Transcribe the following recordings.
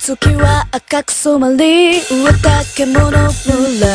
月は赤く染まり植えた獣群がる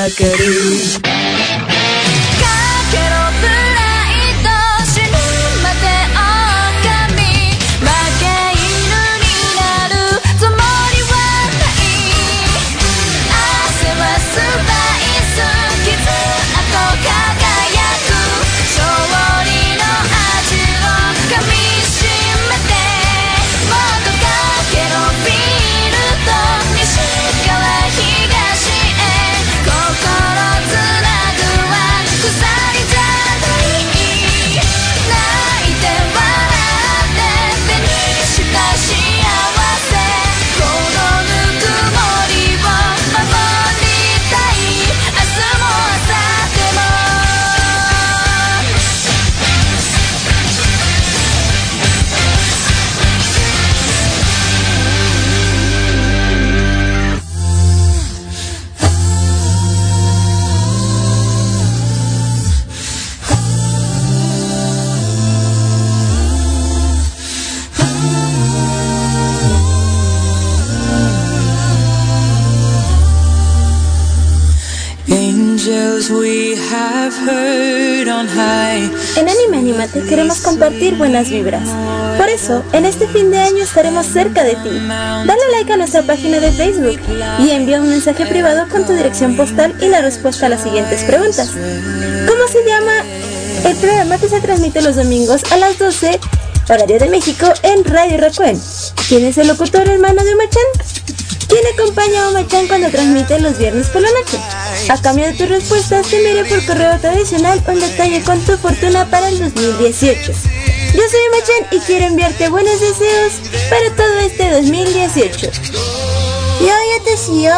En Anime Animate queremos compartir buenas vibras. Por eso, en este fin de año estaremos cerca de ti. Dale like a nuestra página de Facebook y envía un mensaje privado con tu dirección postal y la respuesta a las siguientes preguntas. ¿Cómo se llama el programa que se transmite los domingos a las 12, horario de México, en Radio Raccoon? ¿Quién es el locutor hermano de Oma-chan? ¿Quién acompaña a Oma-chan cuando transmite los viernes por la noche? A cambio de tus respuestas te enviaré por correo tradicional un detalle con tu fortuna para el 2018. Yo soy Oma-chan y quiero enviarte buenos deseos para todo este 2018. ¡Yo te sigo!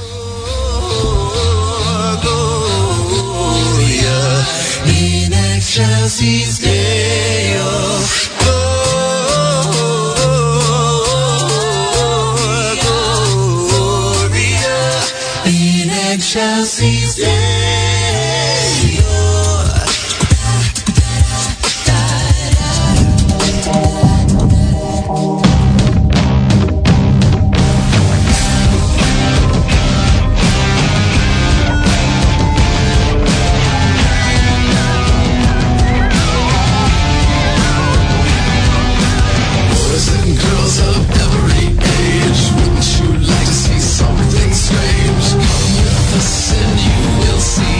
Chelsea's Day. Boys and girls of every age, wouldn't you like to see something strange? Come with us and you will see.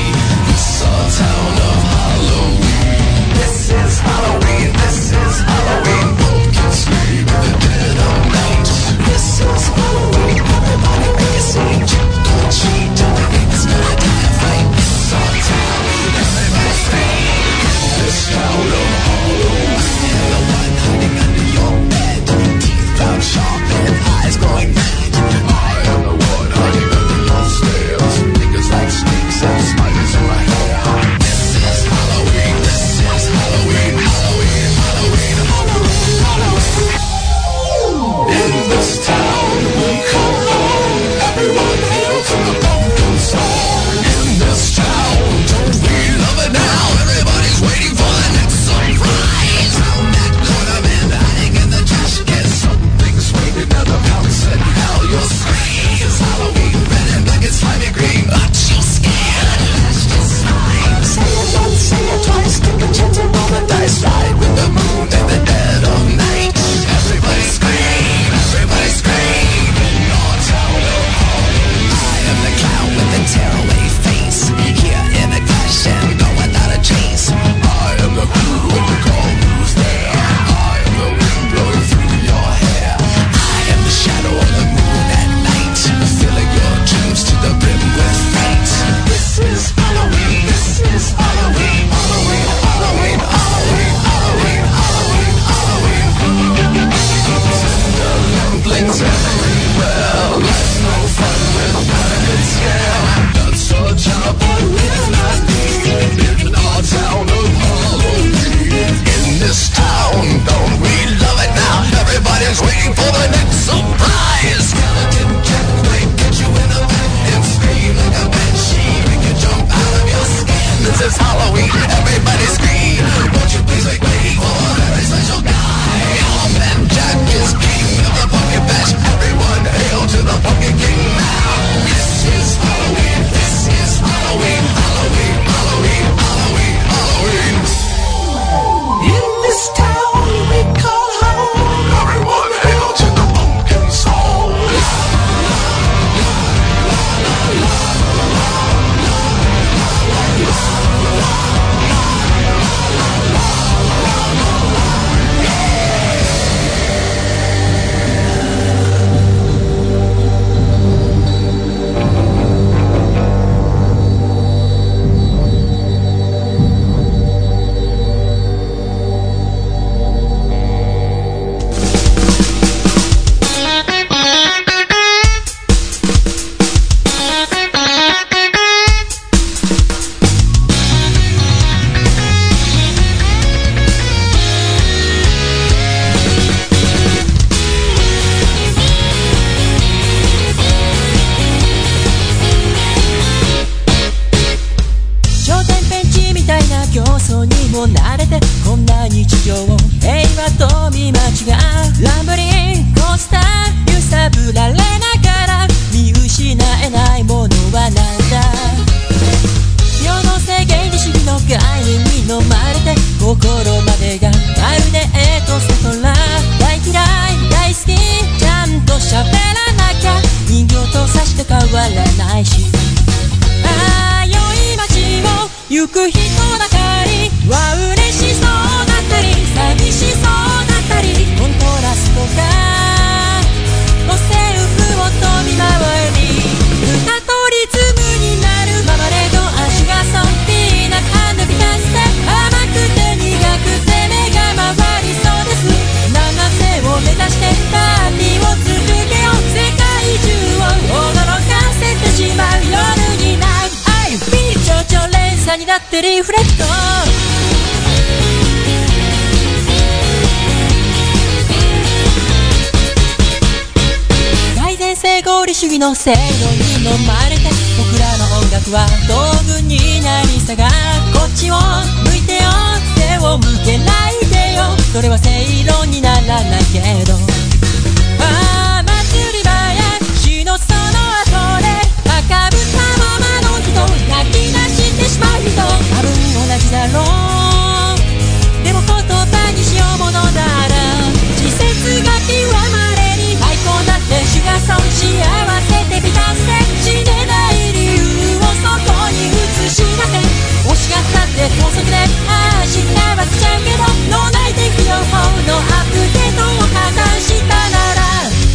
合理主義の制度に飲まれて、僕らの音楽は道具になりさが、こっちを向いてよ、手を向けないでよ、それは正論にならないけど、ああ祭り場や死のその後で赤ぶったままの人、泣き出してしまう人、多分同じだろう。でも言葉にしようものなら、季節が極まれに最高だって主がそう幸せで満たせ、死ねない理由をそこに映し出せ、惜しがったって高速で走ってはつちゃうけど、脳内的両方のアップデートを破綻したなら、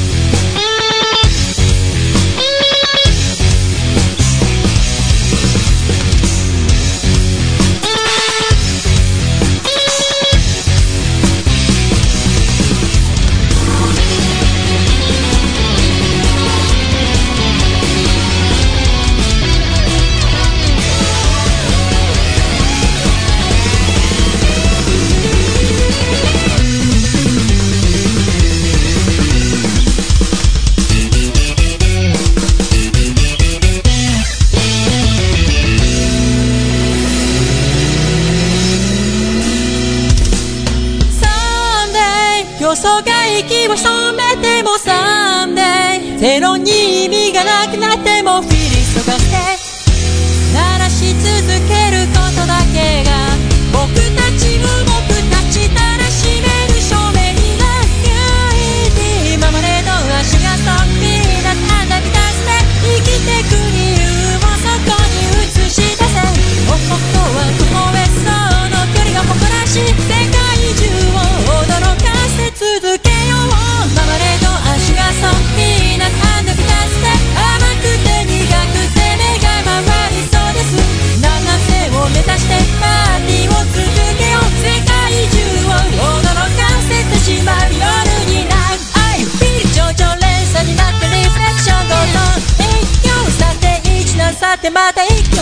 よそが息を潜めてもサンデー、ゼロに意味がなくなってもフィリストがして鳴らし続けることだけが、僕たちを僕たちたらしめる証明になる。今までの足がそっぴりな花火出して生きてく理由をそこに映し出せ、本当はここへその距離が誇らしい、世界中を驚かせ続けよう。今までの足がそっぴりな花火出して甘くて苦くて目が回りそうです。長瀬を目指してパーティーを続けよう。世界中を驚かせてしまう夜になる。I feel 上々連鎖になってリフレクションごと一挙、さて一難さてまた一挙、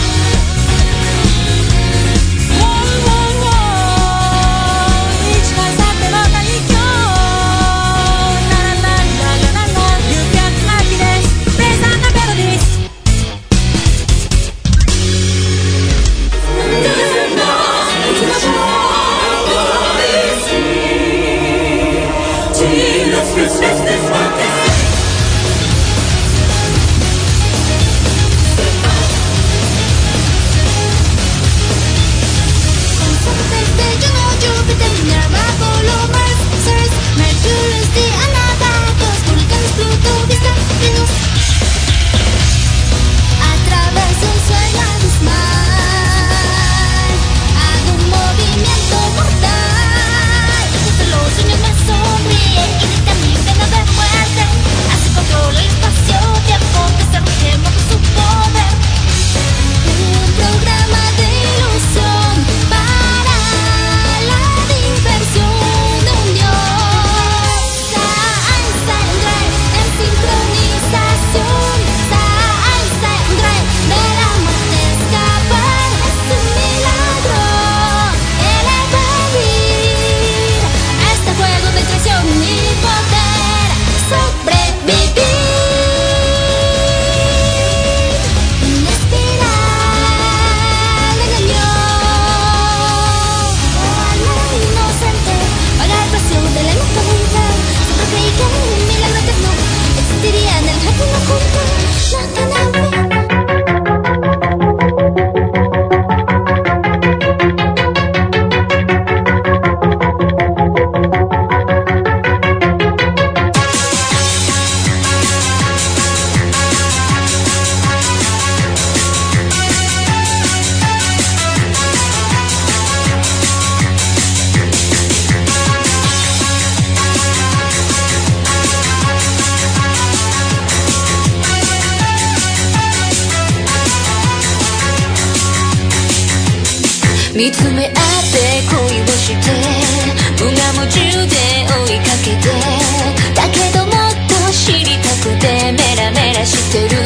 見つめ合って恋をして無我夢中で追いかけて、だけどもっと知りたくてメラメラしてる。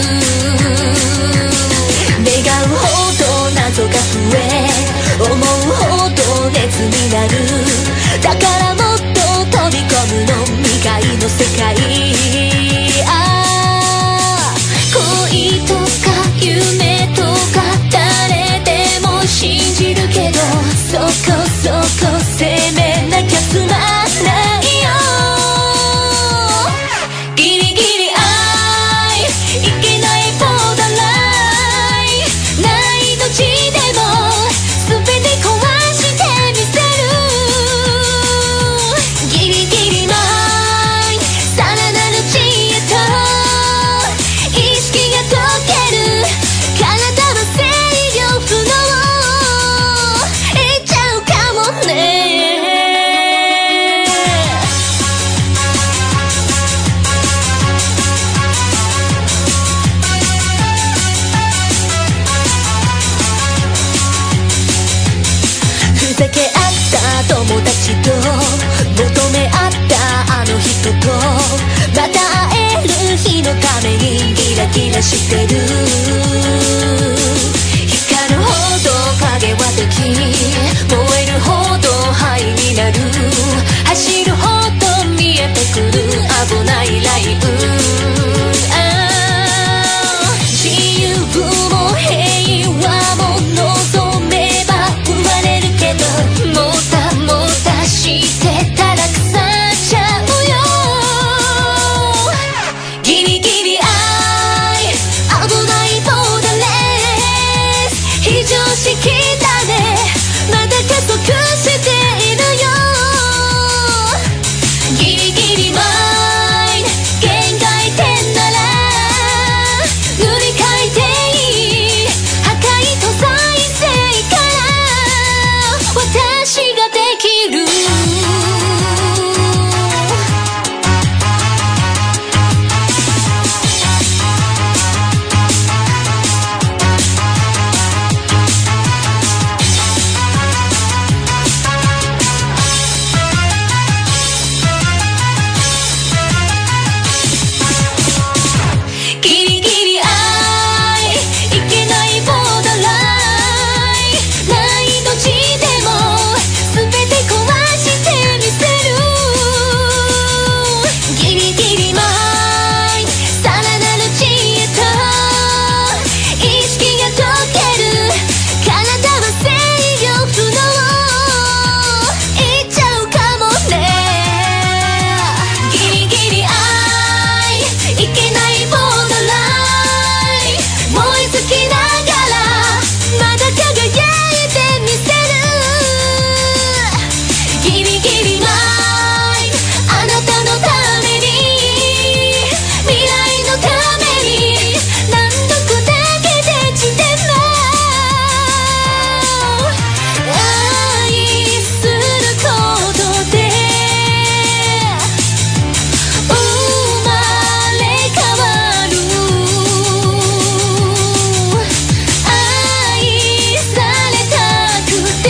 願うほど謎が増え、思うほど熱になる。だからもっと飛び込むの未開の世界。 たちと求め合ったあの人とまた会える日のためにギラギラしてる。光るほど影は敵、燃えるほど灰になる、走るほど見えてくる危ないライブ。自由も平和も望めば生まれるけど、もたもたしてたら腐っちゃうよ。ギリギリ愛、危ないボーダーレス、非常識だね、まだ加速しているよ。ギリギリマイン、限界点なら塗り替えていい、破壊と再生から私ができる。ギリギリ愛、いけないボーダーライン、何の地でも全て壊してみせる。ギリギリマイン、さらなる知恵と意識が解ける、体は制御不能、いっちゃうかもね。ギリギリ愛、いけないボーダーライン、燃え尽きながらまだ輝いてみせる。ギリギリマイン、あなたのために、未来のために、何度砕けて地点も愛することで生まれ変わる。愛されたくて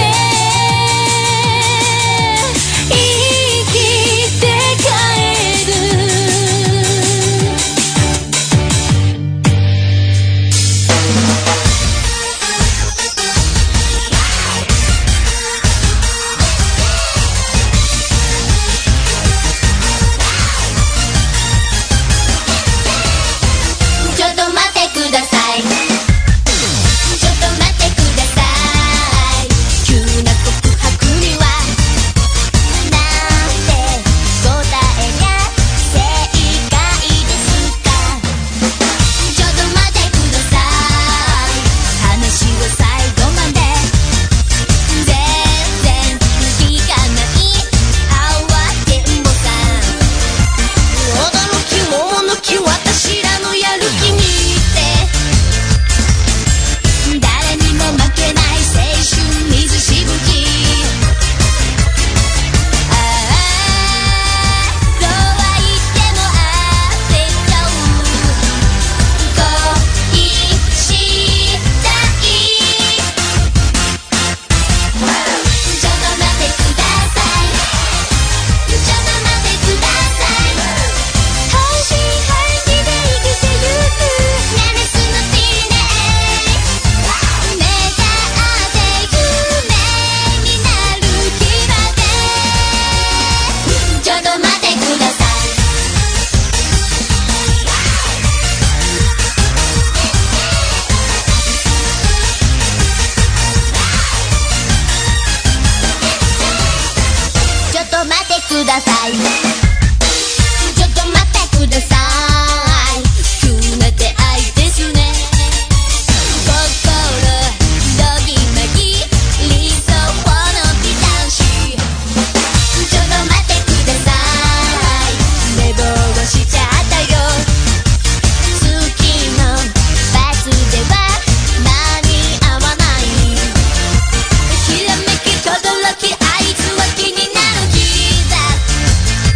生きて帰る。ちょっと待ってください、ちょっと待ってください、急な告白にはなんて答えりゃ正解ですか。ちょっと待ってください、話を最後まで、全然聞かない慌てんぼさん、驚きものき私らのやる気にって誰にも負けない青春水しぶき。ああ、そうは言っても焦っちゃう、恋したい。ちょっと待ってください、ちょっと待ってください、半信半疑で生きてゆく、ナメスのティーネ目が合って夢になる日まで、ちょっと待ってください。ちょっと待ってください、ちょっと待ってください、急な出会いですね、心どぎまぎ理想の美男子。ちょっと待ってください、寝坊しちゃったよ、月のバスでは間に合わない、ひらめきとどろきあいつは気になる日だ。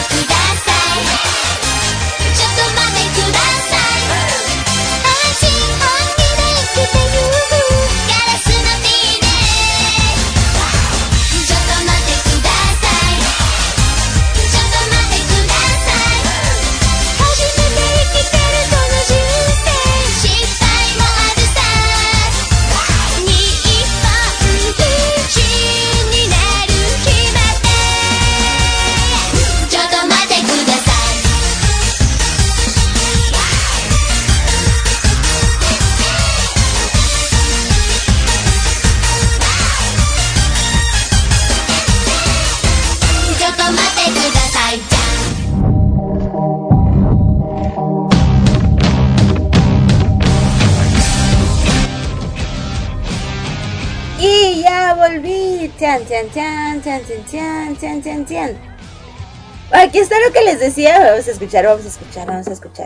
くださいちょっと待ってください安心本気で生きてゆくガラスのビーでちょっと待ってくださいちょっと待ってください初めて生きてるこの人生失敗もあるさ日本一になる日までちょっと待ってくださいちょっと待ってくださいじゃん Y ya volví. Chan, chan, chan, chan, chan, chan, chan, chan, chan. Aquí está lo que les decía. Vamos a escuchar, vamos a escuchar, vamos a escuchar.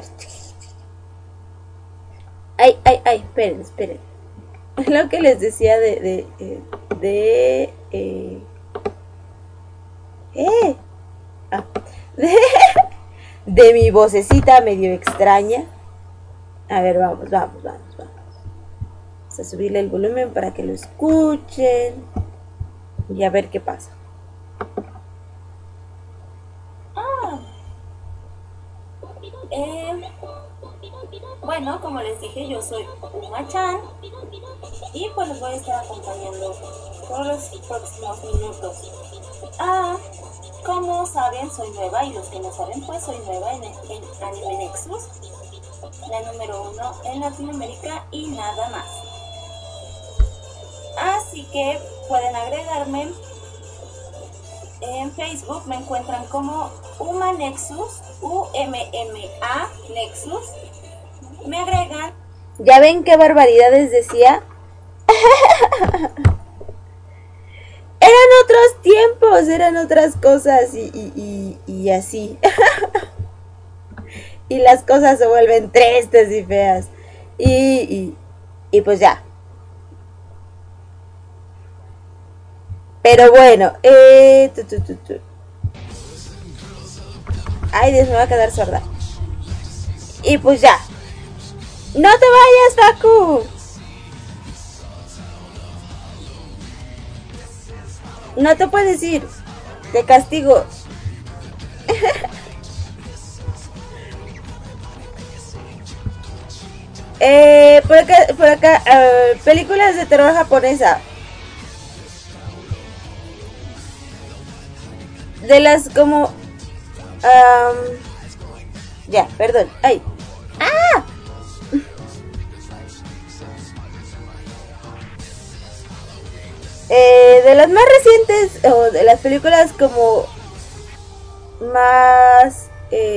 Ay, ay, ay, esperen, esperen. Lo que les decía ah, de mi vocecita medio extraña. A ver, vamos, vamos, vamos, vamos. Vamos a subirle el volumen para que lo escuchen y a ver qué pasa. Bueno, como les dije, yo soy Uma-chan y pues les voy a estar acompañando por los próximos minutos. Como saben, soy nueva y los que no saben, pues soy nueva en Anime Nexus, la número 1 en Latinoamérica y nada más. Así que pueden agregarme en Facebook, me encuentran como Uma Nexus, UMMA Nexus. Me agregan. ¿Ya ven qué barbaridades decía? Eran otros tiempos, eran otras cosas y así. Y las cosas se vuelven tristes y feas. Y pues ya. Pero bueno, Ay, Dios, me va a quedar sorda. Y pues ya. ¡No te vayas, Facu! No te puedes ir. Te castigo. Por acá, películas de terror japonesa. De las como... ya, perdón. ¡Ay! ¡Ah! De las más recientes, o de las películas como más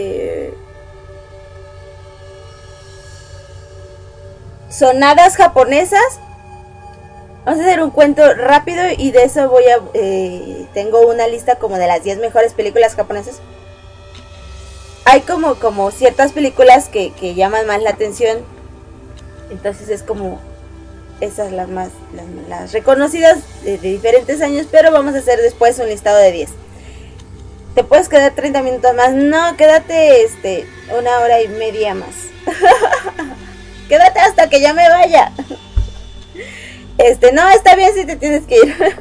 sonadas japonesas, vamos a hacer un cuento rápido y de eso voy a tengo una lista como de las 10 mejores películas japonesas. Hay como ciertas películas que llaman más la atención, entonces es como esas las reconocidas de diferentes años, pero vamos a hacer después un listado de 10. ¿Te puedes quedar 30 minutos más? No, quédate 1 hora y media más. Quédate hasta que ya me vaya. No, está bien si te tienes que ir.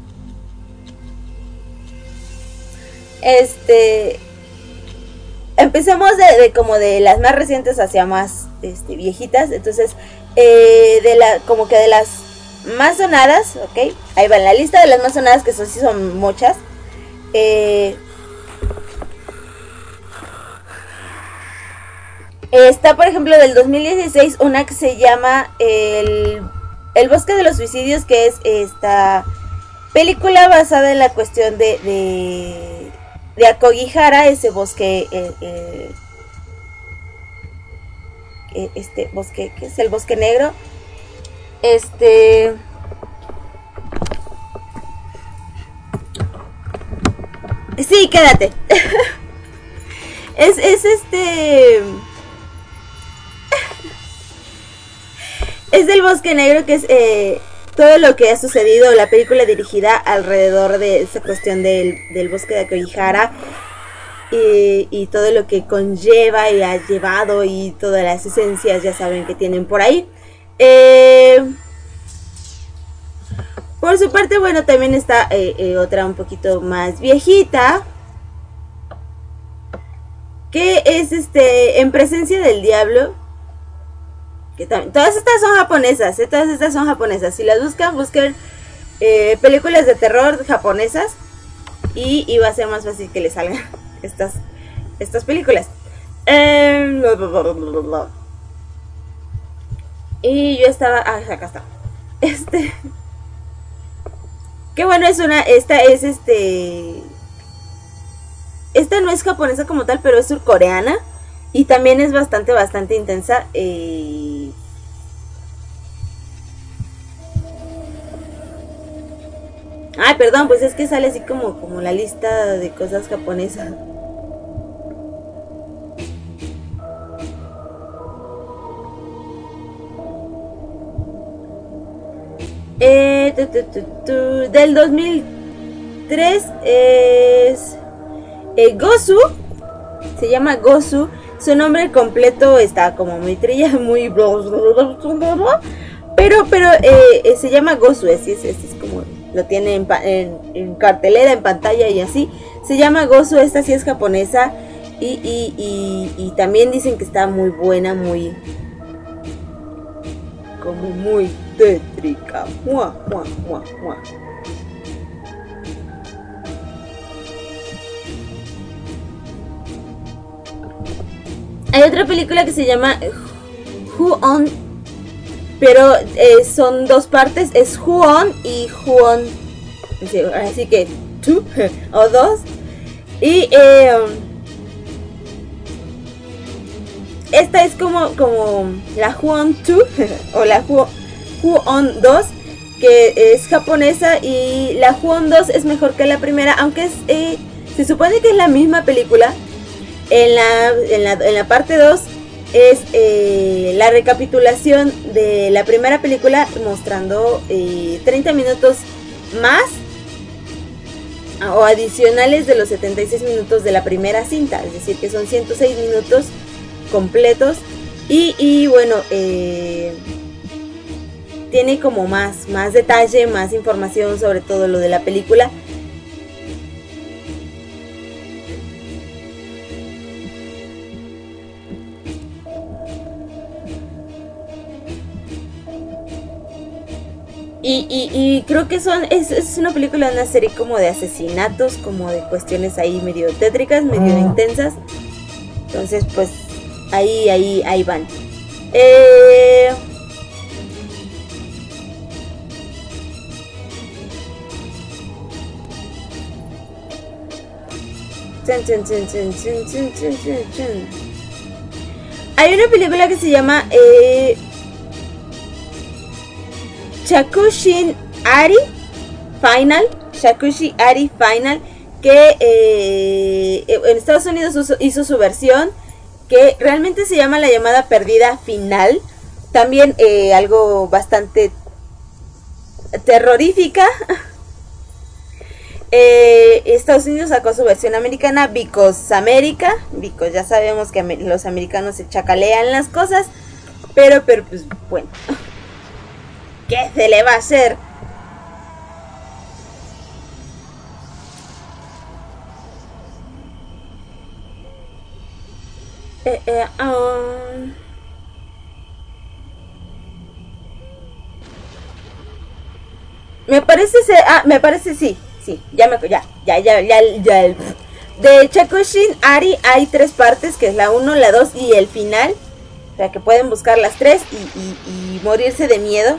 Empecemos como de las más recientes hacia más viejitas. Entonces, como que de las más sonadas, ¿ok? Ahí va la lista de las más sonadas, que sí son muchas. Está, por ejemplo, del 2016, una que se llama El Bosque de los Suicidios, que es esta película basada en la cuestión de Aokigahara, ese bosque, este bosque, que es el bosque negro. Sí, quédate. es del bosque negro, que es todo lo que ha sucedido, la película dirigida alrededor de esa cuestión del bosque de Aokigahara. y todo lo que conlleva y ha llevado y todas las esencias, ya saben, que tienen por ahí. Por su parte, bueno, también está otra un poquito más viejita, que es En presencia del diablo. Que también, todas estas son japonesas, todas estas son japonesas. Si las busquen películas de terror japonesas y va a ser más fácil que les salgan estas películas. Y yo estaba, acá está. Que bueno, esta no es japonesa como tal, pero es surcoreana y también es bastante intensa. Ay, perdón, pues es que sale así como la lista de cosas japonesas. Del 2003 es Gosu, se llama Gosu. Su nombre completo está como muy trilla, muy pero se llama Gosu, es como lo tiene en cartelera, en pantalla y así. Se llama Gosu, esta sí es japonesa y también dicen que está muy buena, muy tétrica. Hay otra película que se llama Ju-on, pero son dos partes, es Ju-on y Ju-on, así que two o dos. Y esta es como la Ju-on 2 o la Ju-on 2, que es japonesa, y la Ju-on 2 es mejor que la primera, aunque se supone que es la misma película. En la parte 2 es la recapitulación de la primera película, mostrando 30 minutos más o adicionales de los 76 minutos de la primera cinta, es decir que son 106 minutos completos y bueno, tiene como más detalle, más información sobre todo lo de la película. Y creo que es una película, una serie como de asesinatos, como de cuestiones ahí medio tétricas, medio intensas. Entonces pues ahí van. Hay una película que se llama Shakushin Ari Final, que en Estados Unidos hizo su versión, que realmente se llama La llamada perdida final, también algo bastante terrorífica. Estados Unidos sacó su versión americana, because ya sabemos que los americanos se chacalean las cosas, pero pues bueno, ¿qué se le va a hacer? Me parece sí, ya. De Shakushin Ari hay 3 partes, que es la 1, la 2 y el final. O sea que pueden buscar las 3 y morirse de miedo.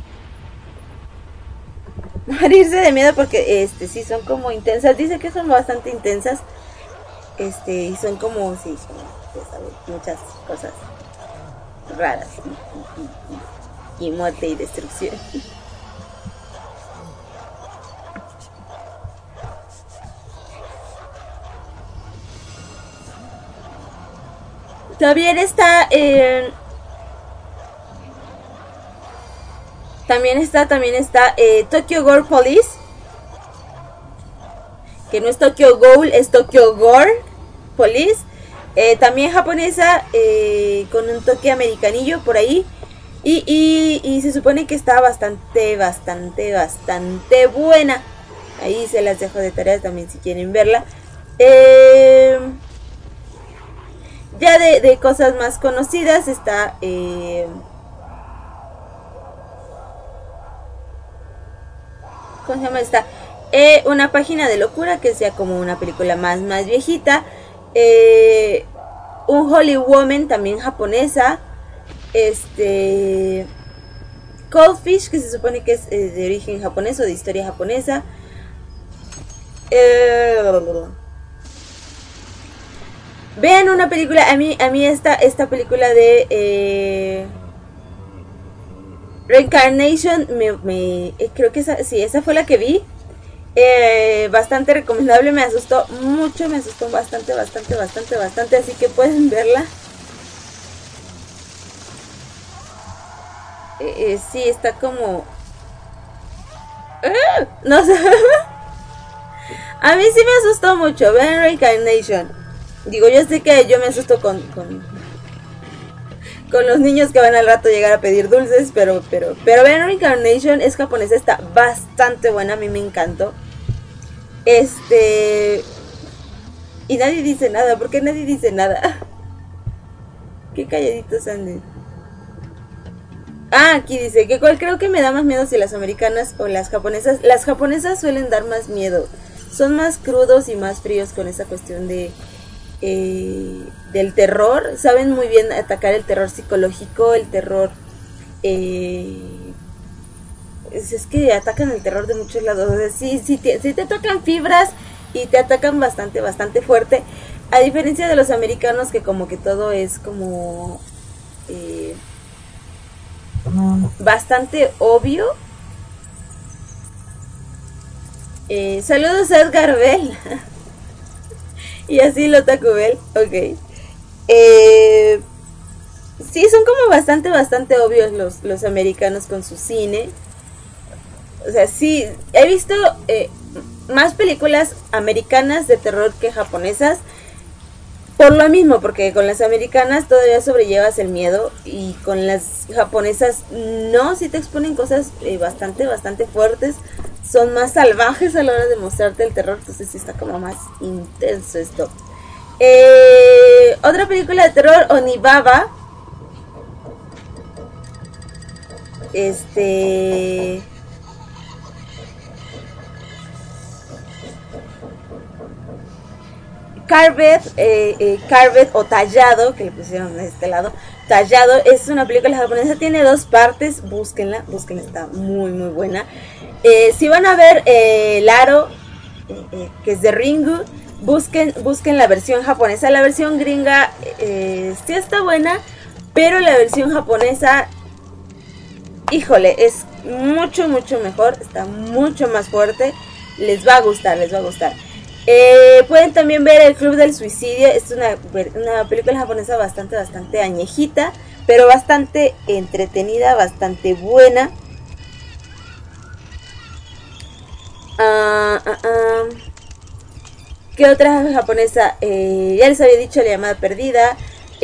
Porque sí son como intensas. Dice que son bastante intensas. Y son como, sí, son, ya sabes, muchas cosas raras. Y muerte y destrucción. También está Tokyo Gore Police, que no es Tokyo Ghoul, es Tokyo Gore, Police, también japonesa, con un toque americanillo por ahí. Y se supone que está bastante buena. Ahí se las dejo de tarea también si quieren verla. Ya de cosas más conocidas está... ¿cómo se llama esta? Una página de locura, que sea como una película más viejita. Un Holy Woman, también japonesa. Cold Fish, que se supone que es de origen japonés o de historia japonesa. Vean una película, a mí esta película de Reincarnation, creo que esa fue la que vi. Bastante recomendable, me asustó mucho, me asustó bastante, así que pueden verla. Sí, está como... no sé. A mí sí me asustó mucho. Vean Reincarnation. Digo, yo sé que yo me asusto con los niños que van al rato a llegar a pedir dulces, pero vean Reincarnation, es japonesa, está bastante buena, a mí me encantó. Y nadie dice nada, ¿por qué nadie dice nada? Qué calladitos andan. Aquí dice que cuál creo que me da más miedo, si las americanas o las japonesas. Las japonesas suelen dar más miedo, son más crudos y más fríos con esa cuestión de del terror. Saben muy bien atacar el terror psicológico, el terror es que atacan el terror de muchos lados. O sea, sí te tocan fibras y te atacan bastante fuerte, a diferencia de los americanos, que como que todo es como bastante obvio. Saludos a Edgar Bell. Y así lo Taco Bell, ok. Sí, son como bastante obvios los americanos con su cine. O sea, sí, he visto más películas americanas de terror que japonesas. Por lo mismo, porque con las americanas todavía sobrellevas el miedo, y con las japonesas no, sí te exponen cosas bastante fuertes. Son más salvajes a la hora de mostrarte el terror, entonces sí está como más intenso esto. Otra película de terror, Onibaba. Carved o Tallado, que le pusieron de este lado. Tallado es una película japonesa, tiene 2 partes, búsquenla, está muy buena. Si van a ver Laro, que es de Ringu, busquen la versión japonesa. La versión gringa sí está buena, pero la versión japonesa, híjole, es mucho mejor, está mucho más fuerte. Les va a gustar. Pueden también ver El Club del Suicidio. Es una película japonesa bastante añejita, pero bastante entretenida, bastante buena. ¿Qué otra japonesa? Ya les había dicho La Llamada Perdida.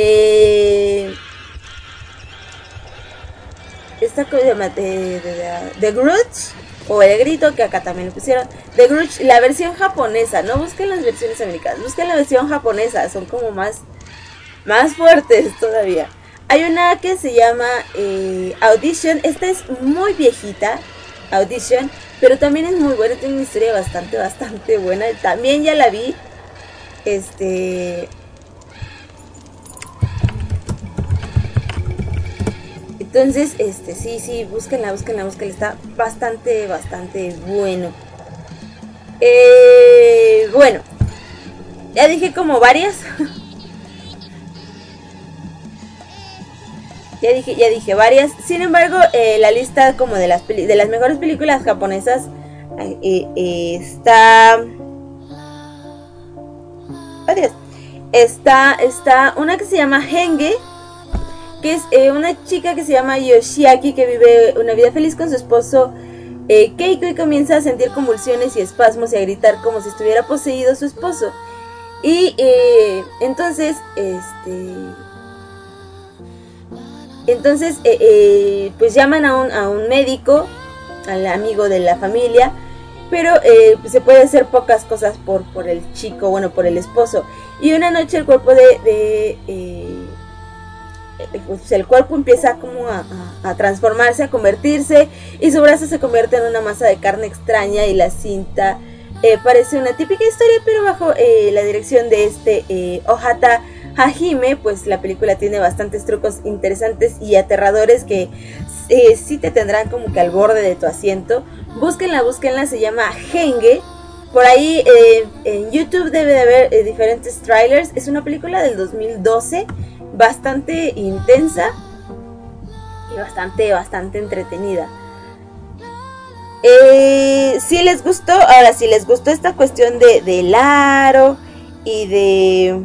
Esta cosa se llama The Grudge, o El Grito, que acá también lo pusieron. The Grudge, la versión japonesa. No busquen las versiones americanas, busquen la versión japonesa. Son como más fuertes todavía. Hay una que se llama Audition. Esta es muy viejita, Audition, pero también es muy buena. Tiene una historia bastante buena. También ya la vi. Entonces, sí, búsquenla. Está bastante bueno. Bueno, ya dije como varias. Ya dije varias. Sin embargo, la lista como de las mejores películas japonesas está... Adiós. Está una que se llama Henge, que es una chica que se llama Yoshiaki, que vive una vida feliz con su esposo Keiko, y comienza a sentir convulsiones y espasmos y a gritar como si estuviera poseído su esposo. Y entonces, pues llaman a un médico, al amigo de la familia, pero se puede hacer pocas cosas por el chico, bueno, por el esposo. Y una noche el cuerpo pues el cuerpo empieza como a transformarse, a convertirse, y su brazo se convierte en una masa de carne extraña, y la cinta parece una típica historia, pero bajo la dirección de Ohata Hajime. Pues la película tiene bastantes trucos interesantes y aterradores que sí te tendrán como que al borde de tu asiento. Búsquenla, se llama Henge. Por ahí en YouTube debe de haber diferentes trailers. Es una película del 2012, bastante intensa y bastante entretenida. Si les gustó, ahora si les gustó esta cuestión del aro y de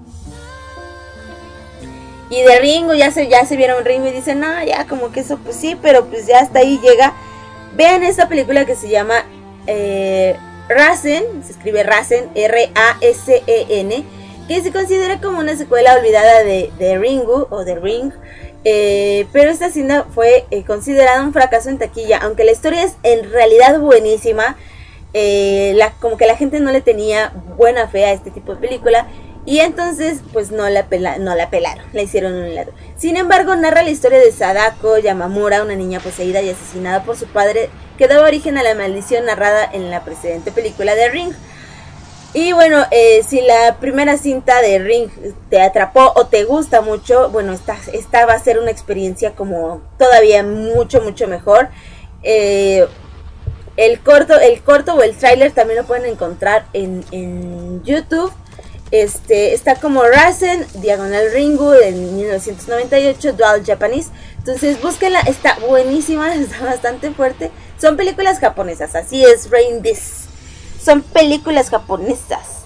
Ringo, ya se vieron Ringo y dicen, no, ya como que eso pues sí, pero pues ya hasta ahí llega. Vean esta película que se llama Rasen, se escribe Rasen, R-A-S-E-N, que se considera como una secuela olvidada de Ringo o de Ring. Pero esta cinta fue considerada un fracaso en taquilla, aunque la historia es en realidad buenísima. Como que la gente no le tenía buena fe a este tipo de película, y entonces pues no la pelaron, la hicieron a un lado. Sin embargo, narra la historia de Sadako Yamamura, una niña poseída y asesinada por su padre, que daba origen a la maldición narrada en la precedente película de Ring. Y bueno, si la primera cinta de Ring te atrapó o te gusta mucho, bueno, esta va a ser una experiencia como todavía mucho mejor. El corto o el tráiler también lo pueden encontrar en YouTube. Está como Rasen / Ringu en 1998, Dual Japanese. Entonces búsquenla, está buenísima, está bastante fuerte. Son películas japonesas, así es, Rain This. Son películas japonesas.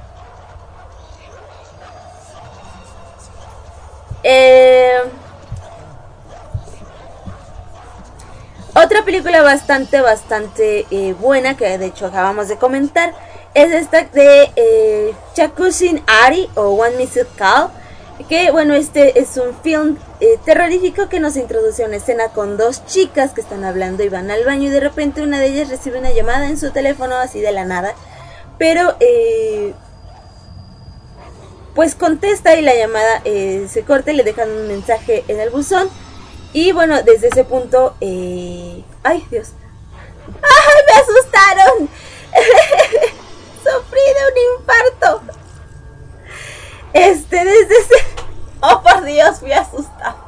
Otra película bastante buena, que de hecho acabamos de comentar, es esta de Chakushin Ari o One Missed Call, que bueno, este es un film terrorífico que nos introduce a una escena con dos chicas que están hablando y van al baño, y de repente una de ellas recibe una llamada en su teléfono así de la nada, pero pues contesta y la llamada se corta y le dejan un mensaje en el buzón. Y bueno, desde ese punto ¡ay, Dios! ¡Ay, me asustaron! Sufrí de un infarto. Desde ese... ¡Oh, por Dios! Fui asustada.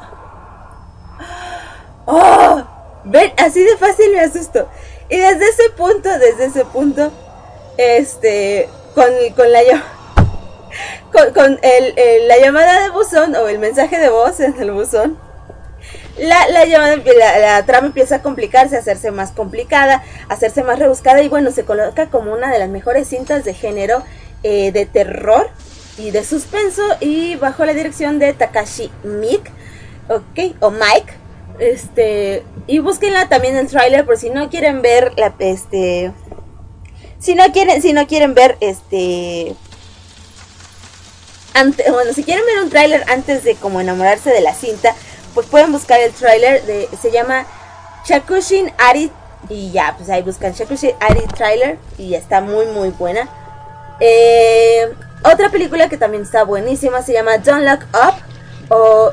¡Oh! Ven, así de fácil me asusto. Y desde ese punto, con la llamada de buzón o el mensaje de voz en el buzón, la trama empieza a complicarse, a hacerse más complicada, a hacerse más rebuscada, y bueno, se coloca como una de las mejores cintas de género de terror y de suspenso, y bajo la dirección de Takashi Miike, o Mike. Y búsquenla también en el tráiler por si no quieren ver si no quieren ver si quieren ver un tráiler antes de como enamorarse de la cinta, pues pueden buscar el tráiler, se llama Chakushin Ari, y ya, pues ahí buscan Chakushin Ari trailer y ya está muy buena. Otra película que también está buenísima se llama Don't Look Up o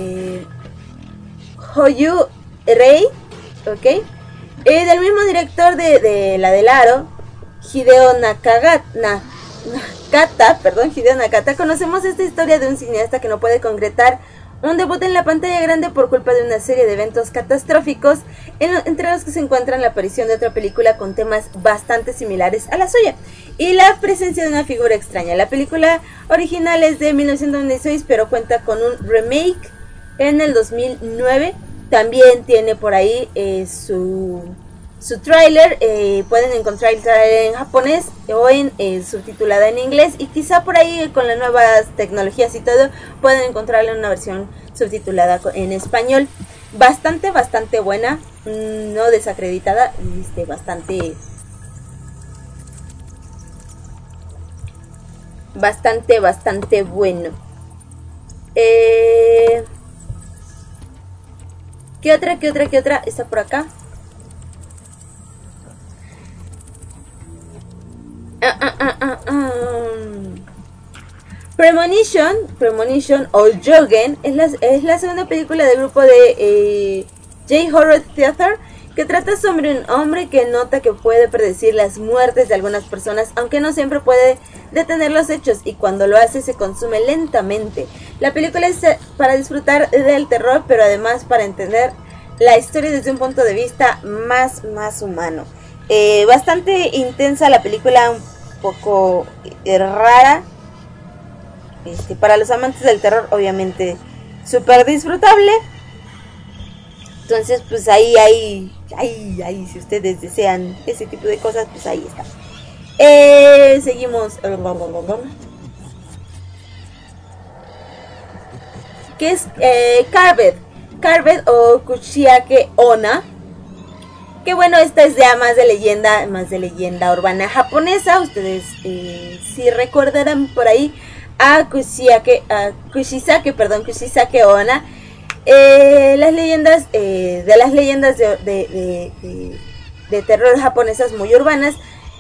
Hoyu Rei, ¿ok? Del mismo director de la del Aro, Hideo Nakata. Conocemos esta historia de un cineasta que no puede concretar un debut en la pantalla grande por culpa de una serie de eventos catastróficos, entre los que se encuentran la aparición de otra película con temas bastante similares a la suya y la presencia de una figura extraña. La película original es de 1996, pero cuenta con un remake en el 2009. También tiene por ahí su tráiler. Pueden encontrar el tráiler en japonés o en subtitulada en inglés, y quizá por ahí con las nuevas tecnologías y todo pueden encontrarle una versión subtitulada en español. Bastante buena, no desacreditada, bastante bueno. ¿Qué otra? Está por acá. Premonition o Jogen es la segunda película del grupo de J-Horror Theater, que trata sobre un hombre que nota que puede predecir las muertes de algunas personas, aunque no siempre puede detener los hechos, y cuando lo hace se consume lentamente. La película es para disfrutar del terror, pero además para entender la historia desde un punto de vista más humano. Bastante intensa la película, un poco rara. Para los amantes del terror, obviamente súper disfrutable. Entonces, pues ahí, si ustedes desean ese tipo de cosas, pues ahí está. Seguimos. ¿Qué es Carved o Kushiake Onna? Que bueno, esta es ya más de leyenda urbana japonesa. Ustedes si recordarán por ahí a Kushisake Onna. Las leyendas de terror japonesas muy urbanas.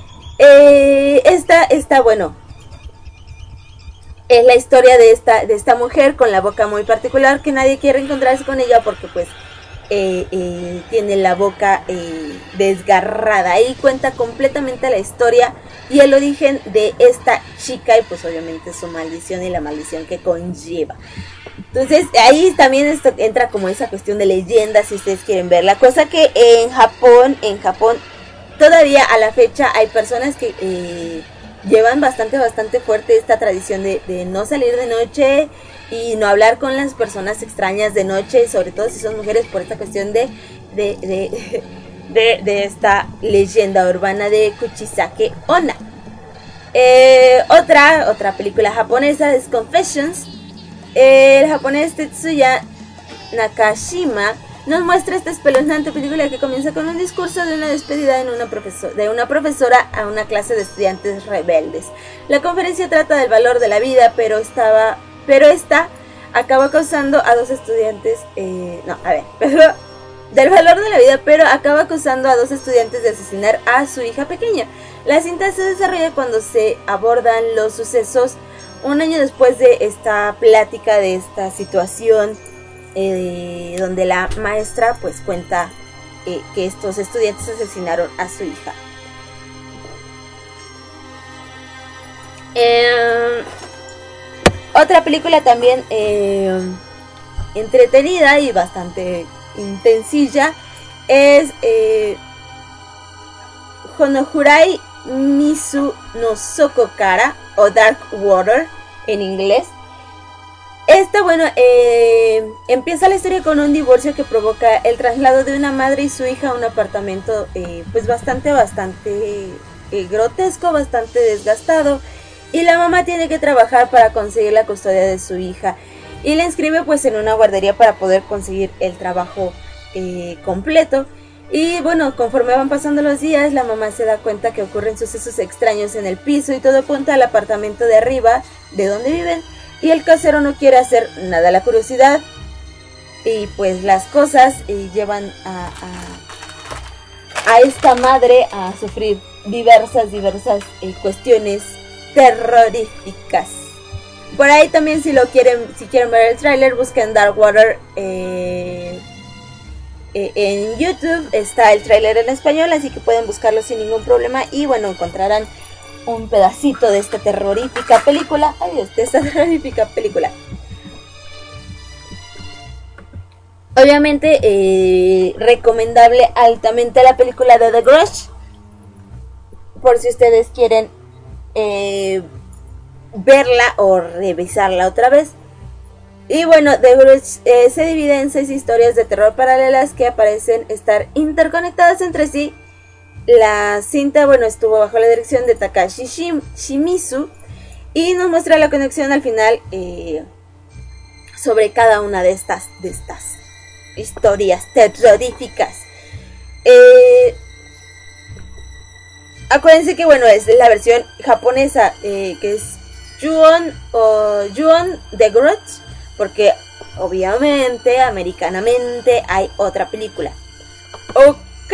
Esta bueno, es la historia de esta mujer con la boca muy particular, que nadie quiere encontrarse con ella porque pues tiene la boca desgarrada. Y cuenta completamente la historia y el origen de esta chica y pues obviamente su maldición y la maldición que conlleva. Entonces ahí también entra como esa cuestión de leyenda, si ustedes quieren ver. La cosa que en Japón todavía a la fecha hay personas que llevan bastante fuerte esta tradición de no salir de noche y no hablar con las personas extrañas de noche, sobre todo si son mujeres, por esta cuestión de esta leyenda urbana de Kushisake Onna. Otra película japonesa es Confessions. El japonés Tetsuya Nakashima nos muestra esta espeluznante película que comienza con un discurso de una despedida de una profesora a una clase de estudiantes rebeldes. La conferencia trata del valor de la vida, pero esta acaba causando a dos estudiantes del valor de la vida, pero acaba acusando a dos estudiantes de asesinar a su hija pequeña. La cinta se desarrolla cuando se abordan los sucesos un año después de esta plática, de esta situación, donde la maestra pues cuenta que estos estudiantes asesinaron a su hija. Otra película también entretenida y bastante intensilla es Honohurai Misu no Soko Kara o Dark Water en inglés. Esta, bueno, empieza la historia con un divorcio que provoca el traslado de una madre y su hija a un apartamento pues bastante grotesco, bastante desgastado, y la mamá tiene que trabajar para conseguir la custodia de su hija y la inscribe pues en una guardería para poder conseguir el trabajo completo. Y bueno, conforme van pasando los días, la mamá se da cuenta que ocurren sucesos extraños en el piso y todo apunta al apartamento de arriba de donde viven, y el casero no quiere hacer nada a la curiosidad, y pues las cosas llevan a esta madre a sufrir diversas cuestiones terroríficas. Por ahí también si quieren ver el tráiler, busquen Dark Water en YouTube. Está el tráiler en español, así que pueden buscarlo sin ningún problema y bueno, encontrarán un pedacito de esta terrorífica película. Obviamente recomendable altamente la película de The Grudge, por si ustedes quieren verla o revisarla otra vez. Y bueno, The Grudge se divide en 6 historias de terror paralelas que parecen estar interconectadas entre sí. La cinta, bueno, estuvo bajo la dirección de Takashi Shimizu y nos muestra la conexión al final sobre cada una de estas historias terroríficas. Acuérdense que bueno, es la versión japonesa, que es Juan the Grudge, porque obviamente, americanamente, hay otra película. Ok.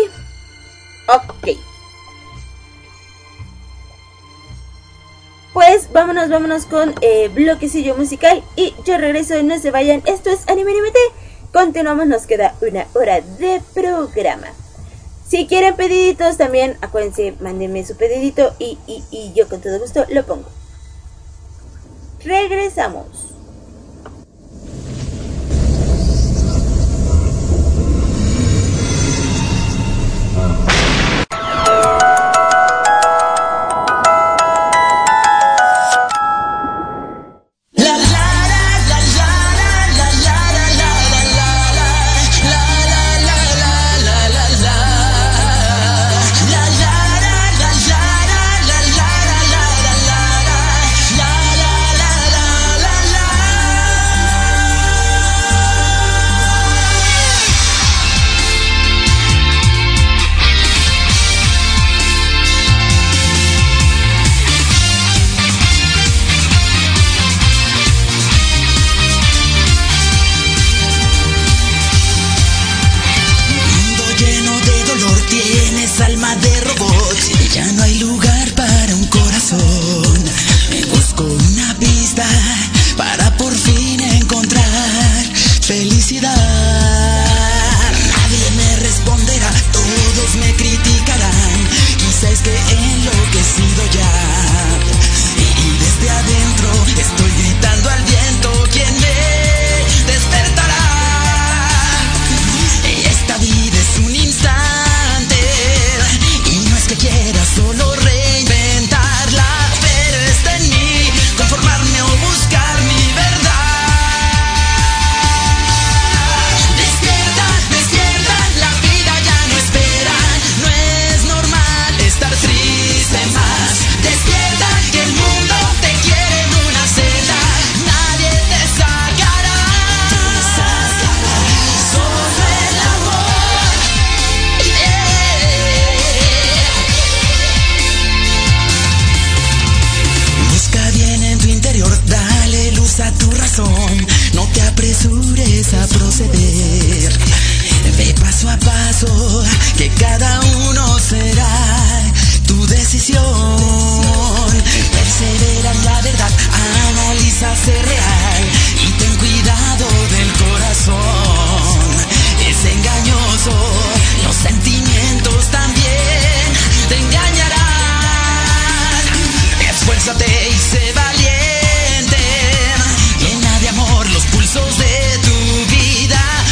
Pues vámonos con bloquecillo musical y yo regreso, no se vayan. Esto es Anime Animate. Continuamos, nos queda 1 hora de programa. Si quieren pediditos también, acuérdense, mándenme su pedidito y yo con todo gusto lo pongo. Regresamos. Llena de amor los pulsos de tu vida.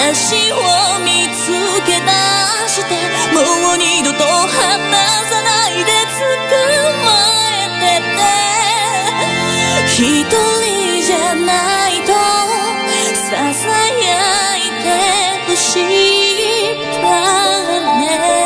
私を見つけ出して、もう二度と離さないで捕まえてて、一人じゃないとささやいてほしいわね。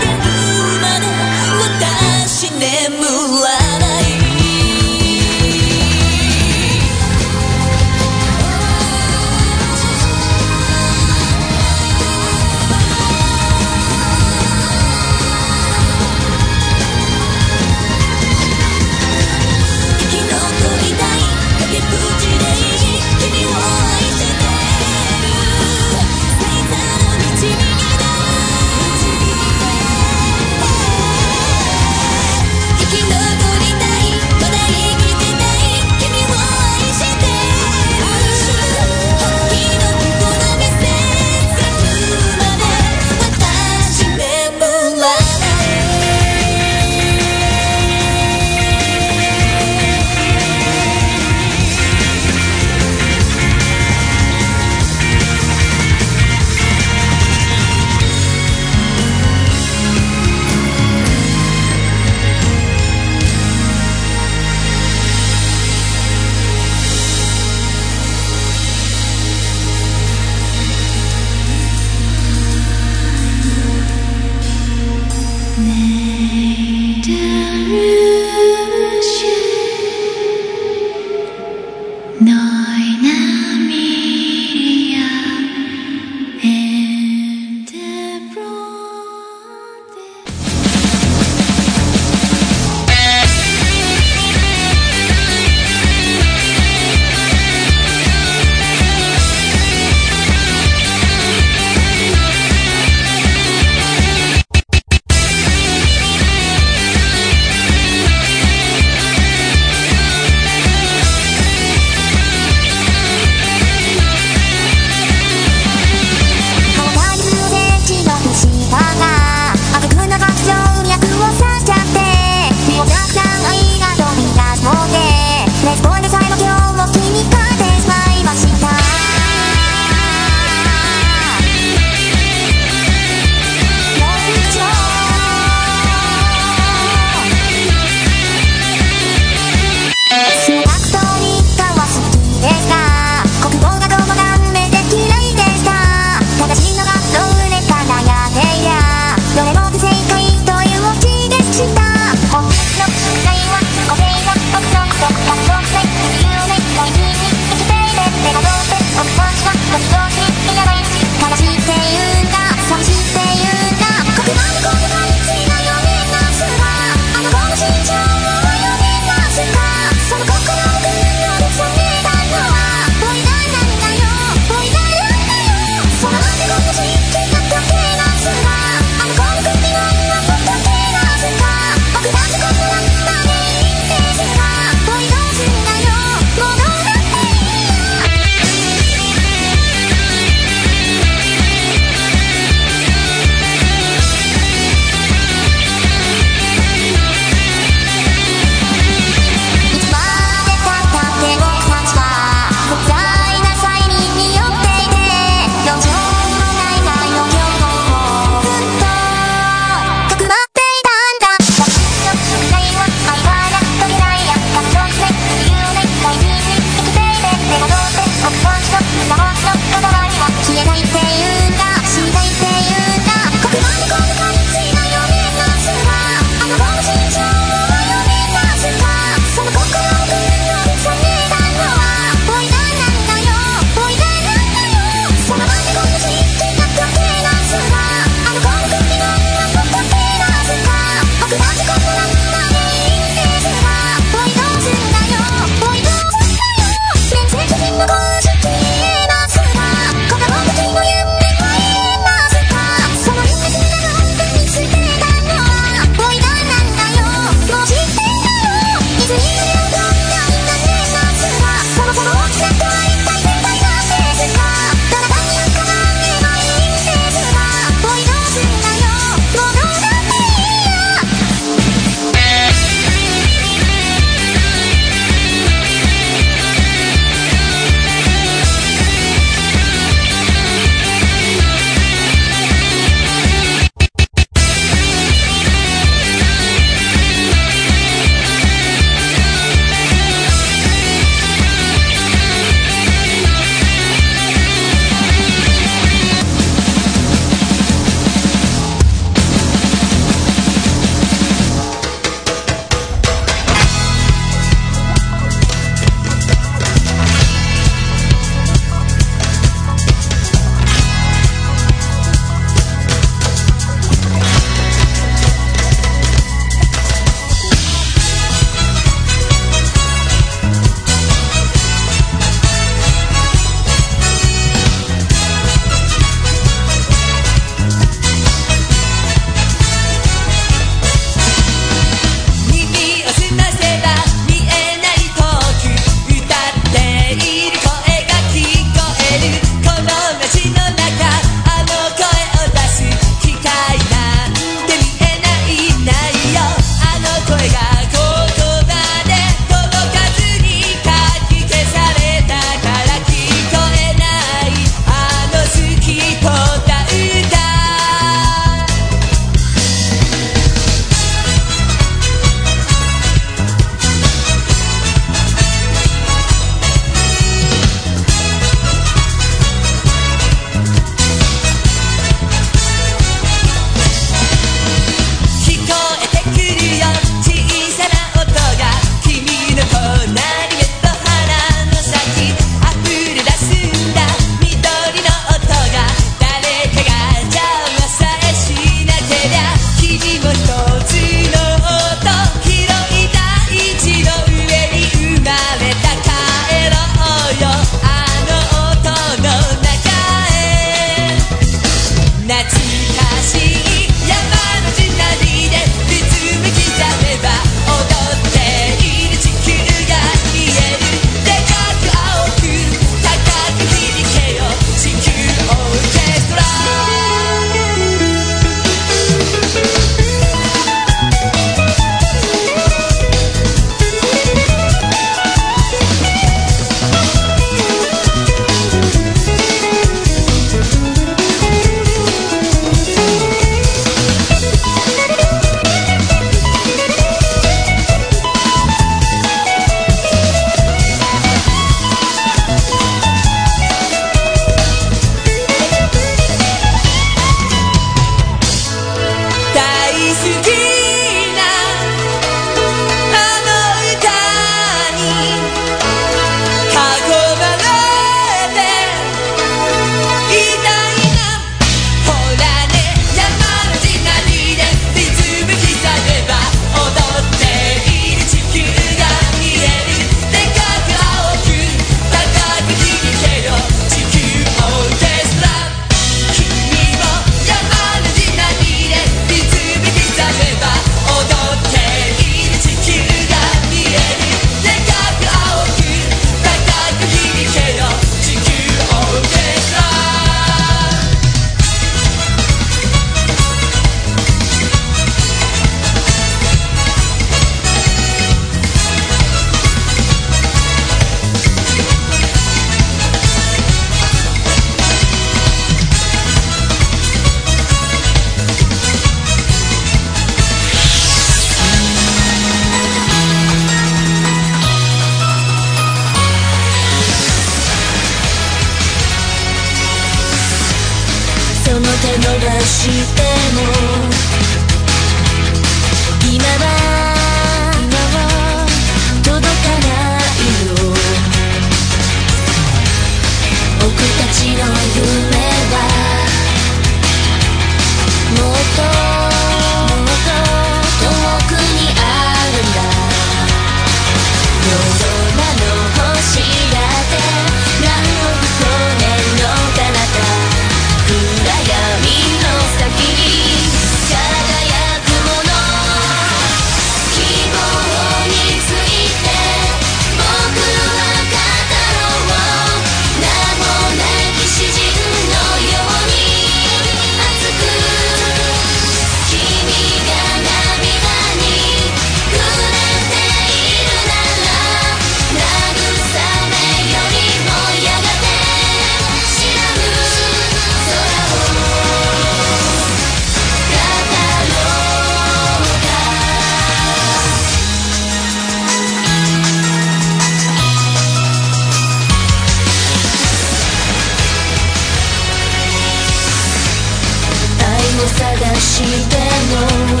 しても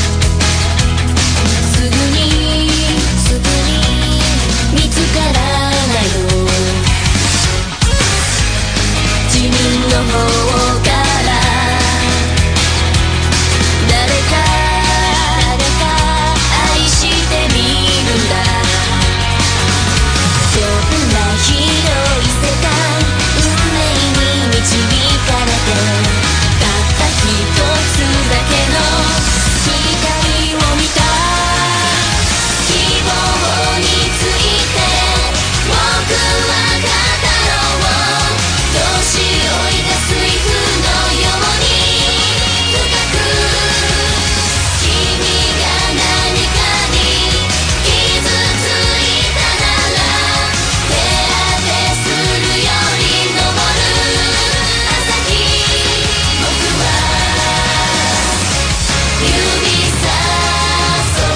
すぐに見つからないよ。自分の方から誰か愛してみるんだ。そんな広い世界運命に導かれてたった一つだけの光を見た。希望について僕は語ろう。年老いた水夫のように深く君が何かに傷ついたなら手当てするより昇る朝日僕は指さそう。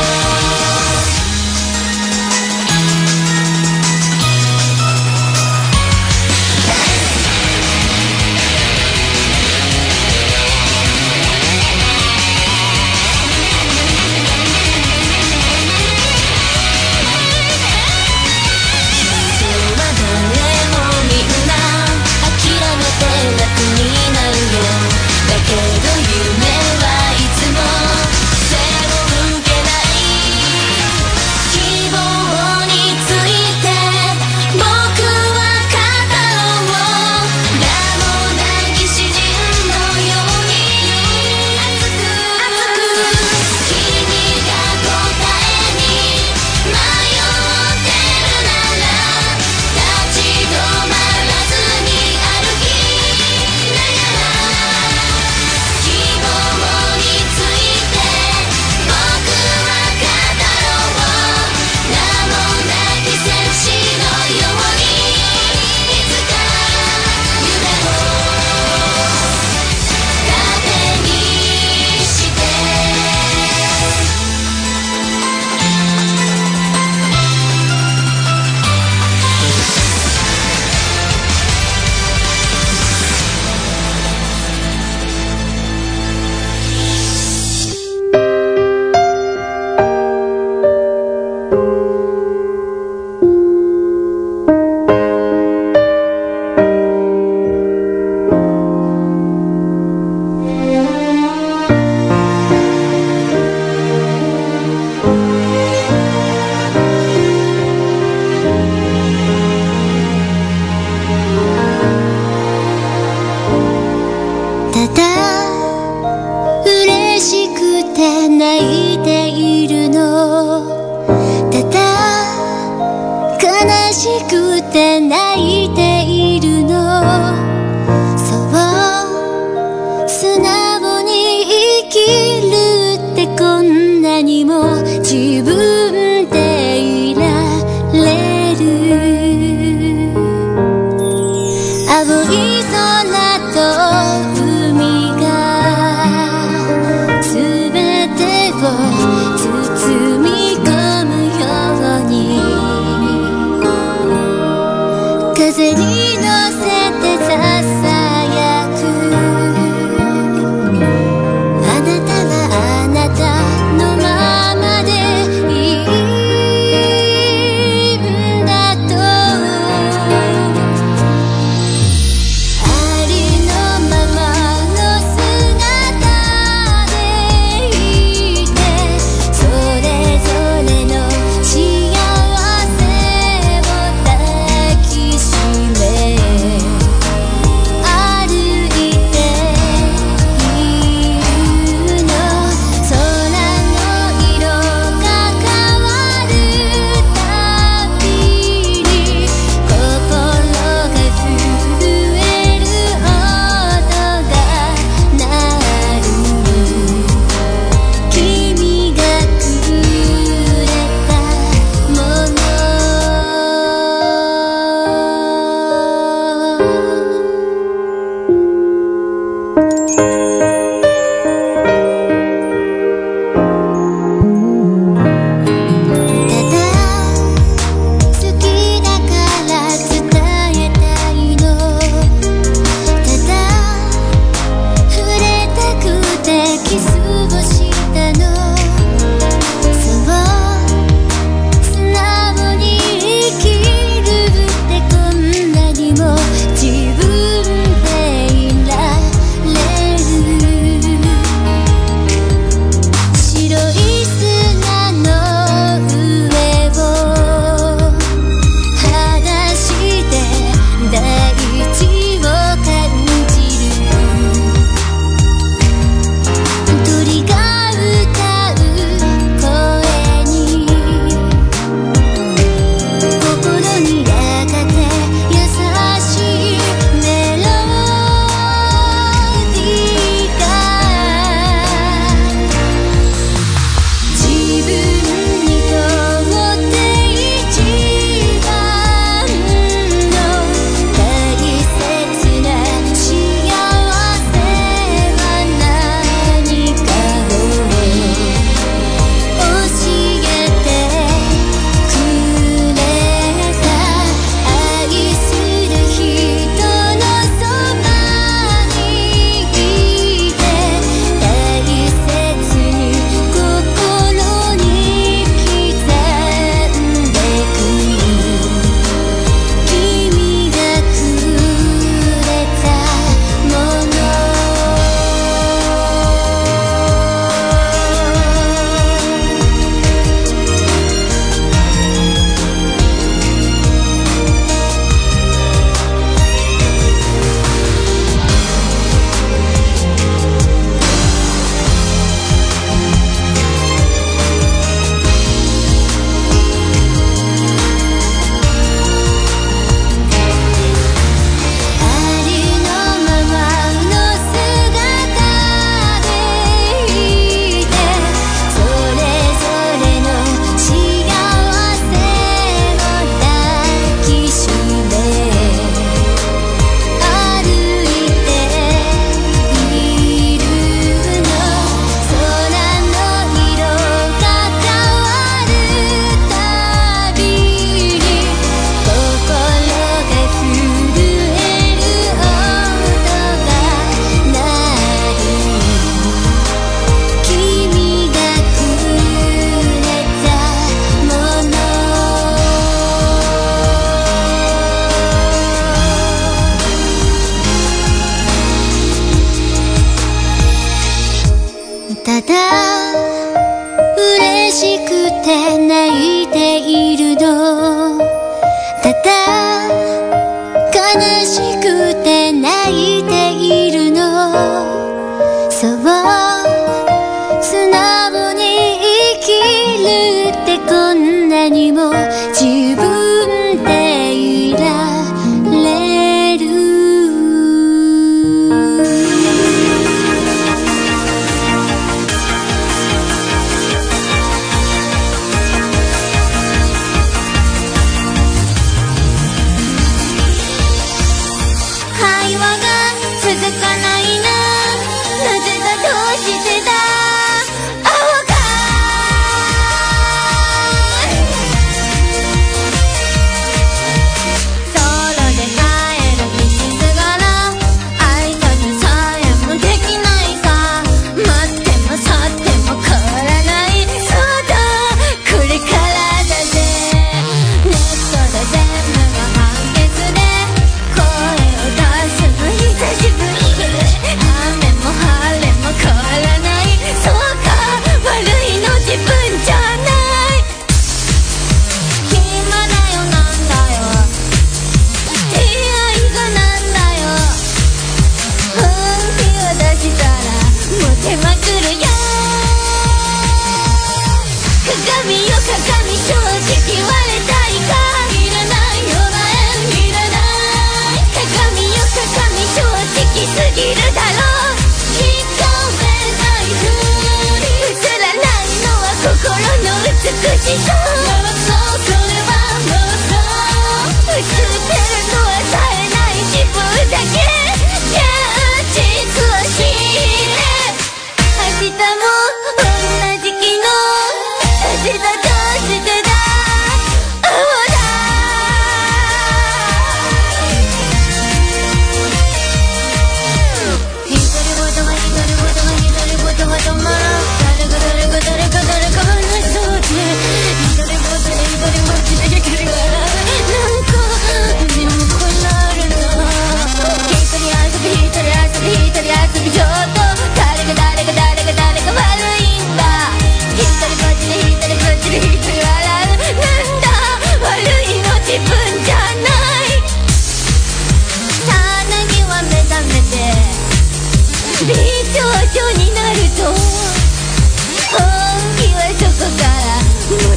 今日は誰もみんな諦めて楽になるよ。だけど夢はいつも背を向けない。希望について僕は語ろう。名もなき詩人のように熱く君が答えに迷ってるなら立ち止まらずに歩きながら希望について僕は語ろう。名もなき戦士のようにいつか夢を糧にして。ただ嬉しくて泣いているの。ただ悲しくて泣いているの。そう素直に生きるってこんなにも自分でいられる。青い空と海が全てを包み込むように風に乗せてささやく。あなたはあなたのままでい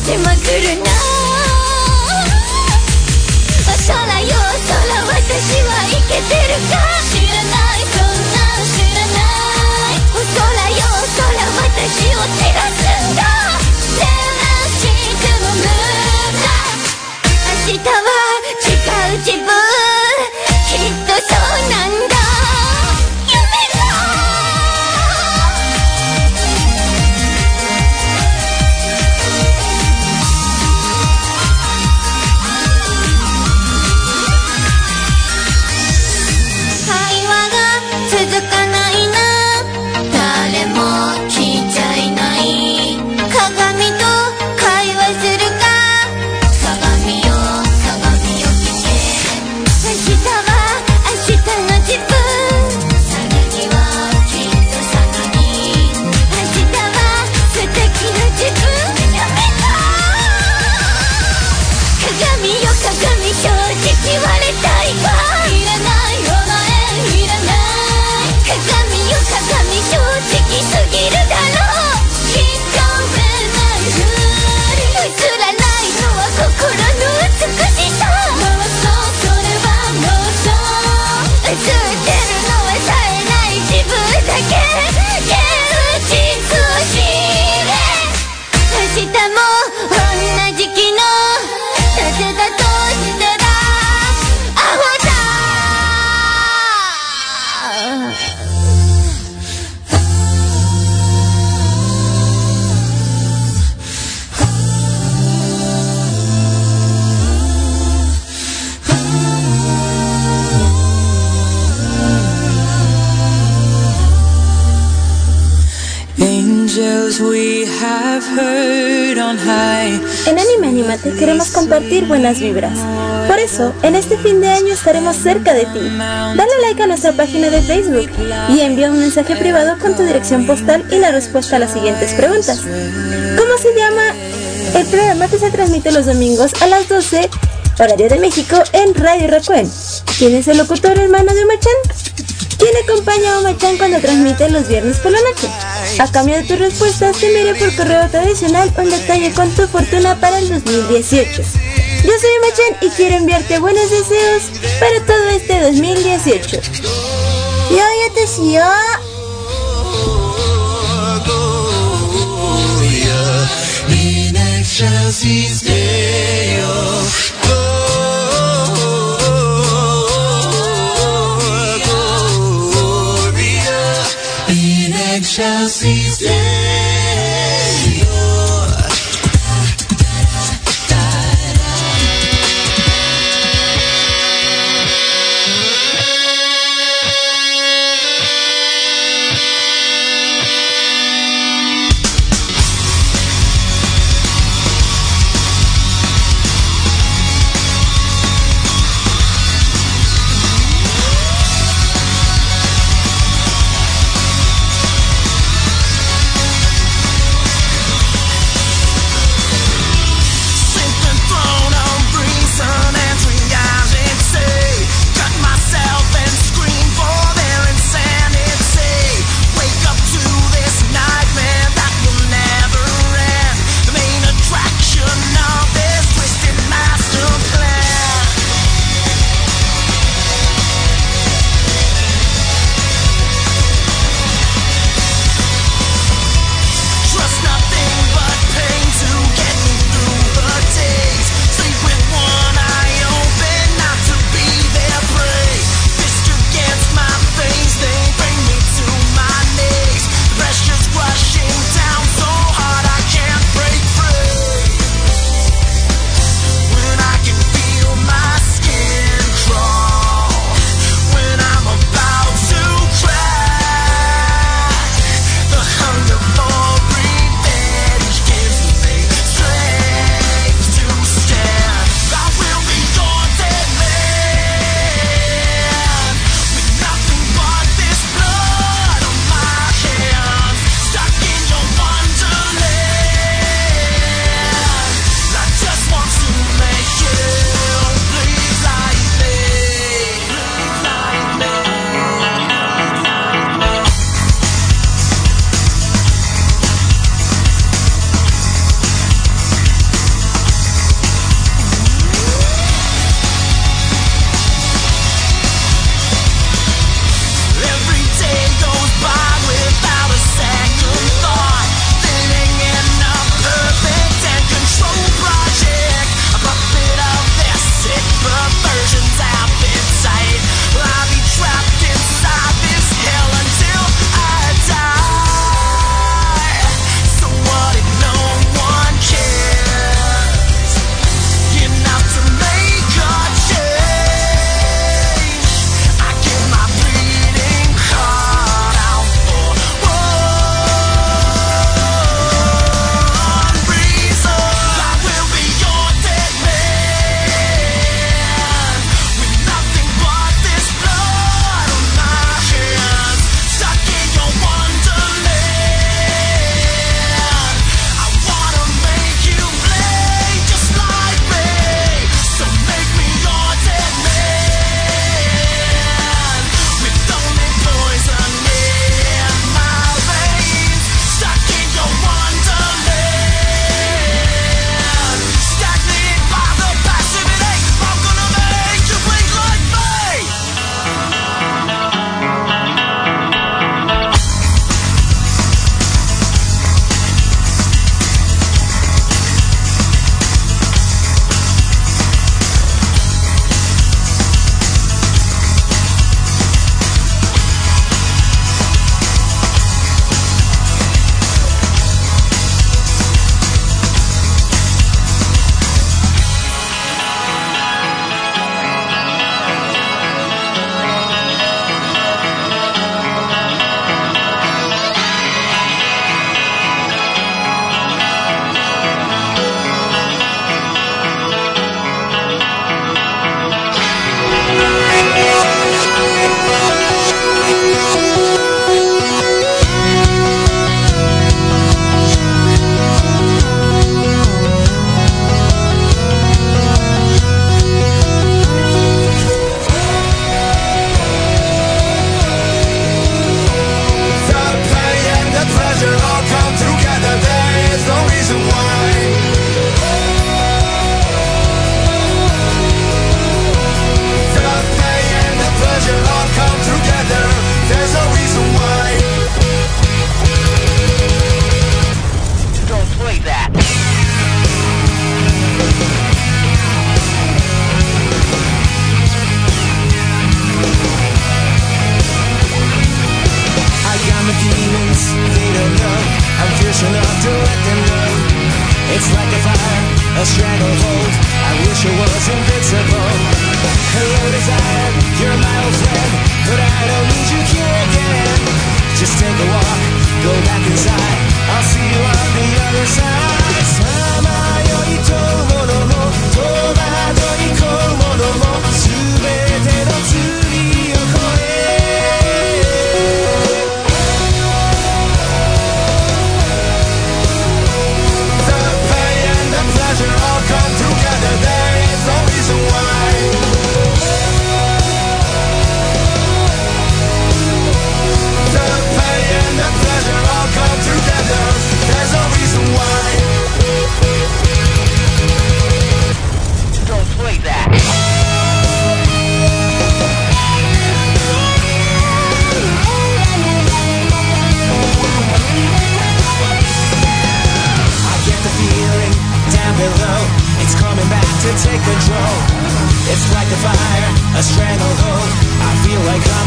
ちまくるな。空よ空、私はイケてるか。知らない、そんなん知らない。空よ空、私を照らすんだ。照らしても無駄。明日は違う自分、きっとそうなんだ。 En Anime Animate queremos compartir buenas vibras. Por eso, en este fin de año estaremos cerca de ti. Dale like a nuestra página de Facebook y envía un mensaje privado con tu dirección postal y la respuesta a las siguientes preguntas. ¿Cómo se llama el programa que se transmite los domingos a las 12, horario de México, en Radio Raccoon? ¿Quién es el locutor hermano de Oma-chan? ¿Quién acompaña a Oma-chan cuando transmite los viernes por la noche? A cambio de tus respuestas, te enviaré por correo tradicional un detalle con tu fortuna para el 2018. Yo soy Oma-chan y quiero enviarte buenos deseos para todo este 2018. ¡Yo ya te sigo!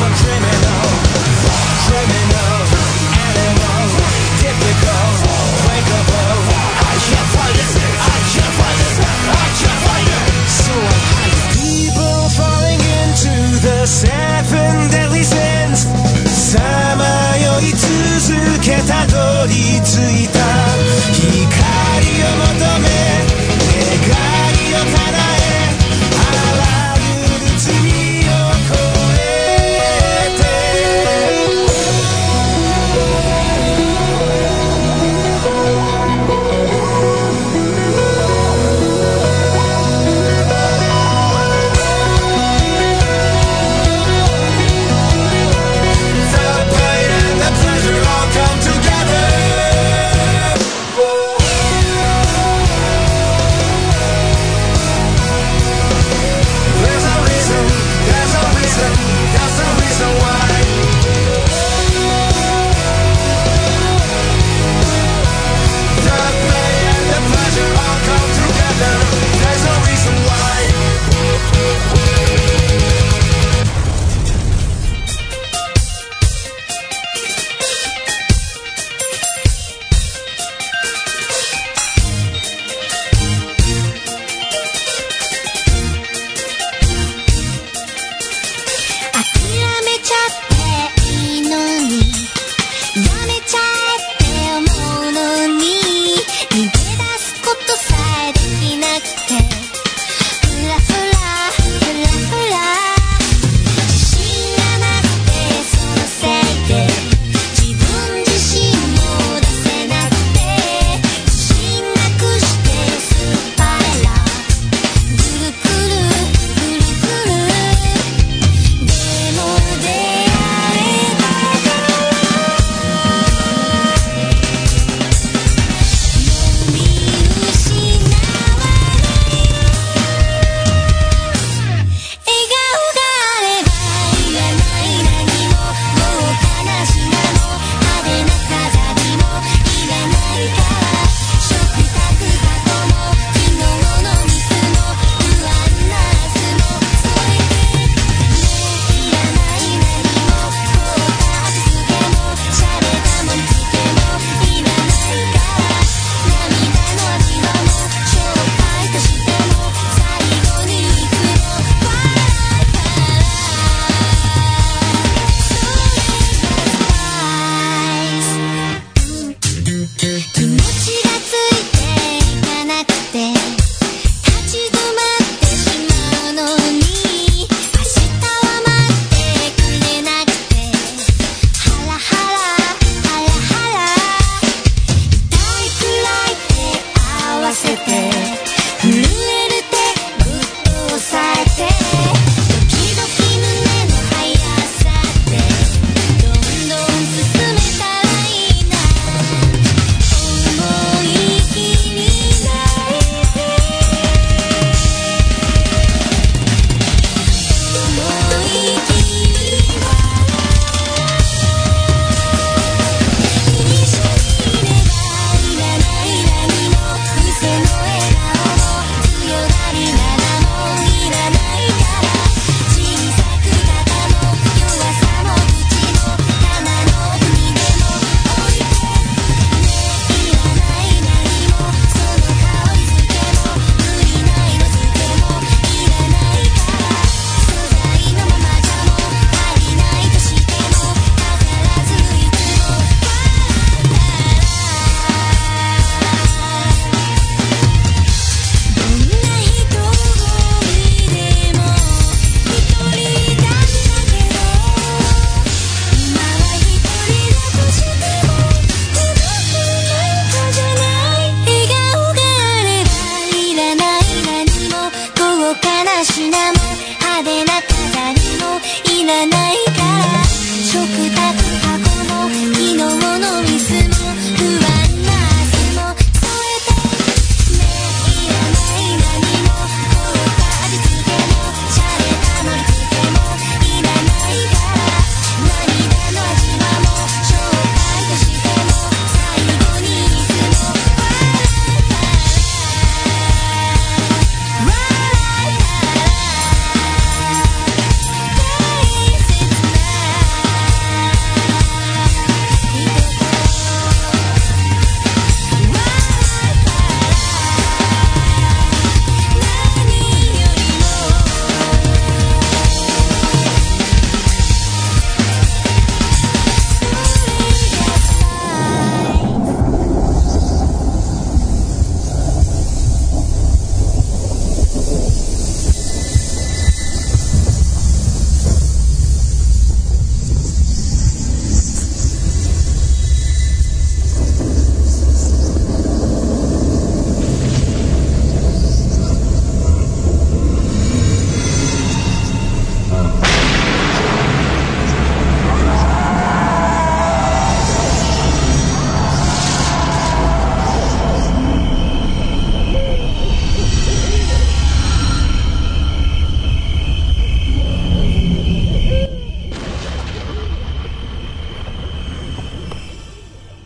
「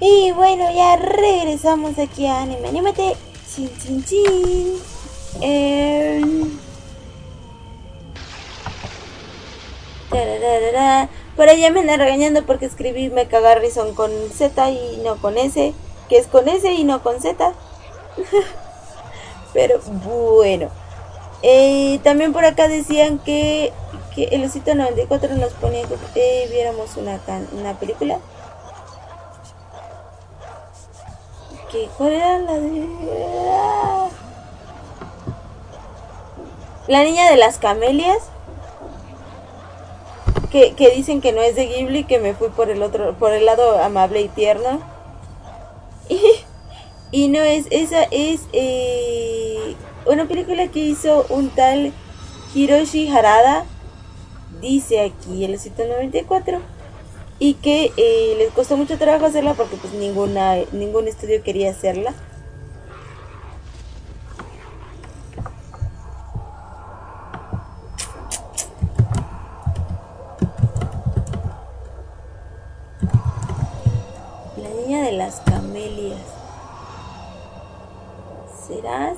Y bueno, ya regresamos aquí a Anime Anímate. Chin, chin, chin. Tararara. Por allá me andan regañando porque escribí me cagar Rison con Z y no con S, que es con S y no con Z. Pero bueno. También por acá decían que el osito 94 nos ponía que viéramos una película. ¿Cuál era la de...? La niña de las camelias. Que dicen que no es de Ghibli, que me fui por el lado amable y tierno. Y no es, esa es una película que hizo un tal Hiroshi Harada, dice aquí el osito 94, y que les costó mucho trabajo hacerla porque pues ningún estudio quería hacerla. La niña de las camelias. ¿Será?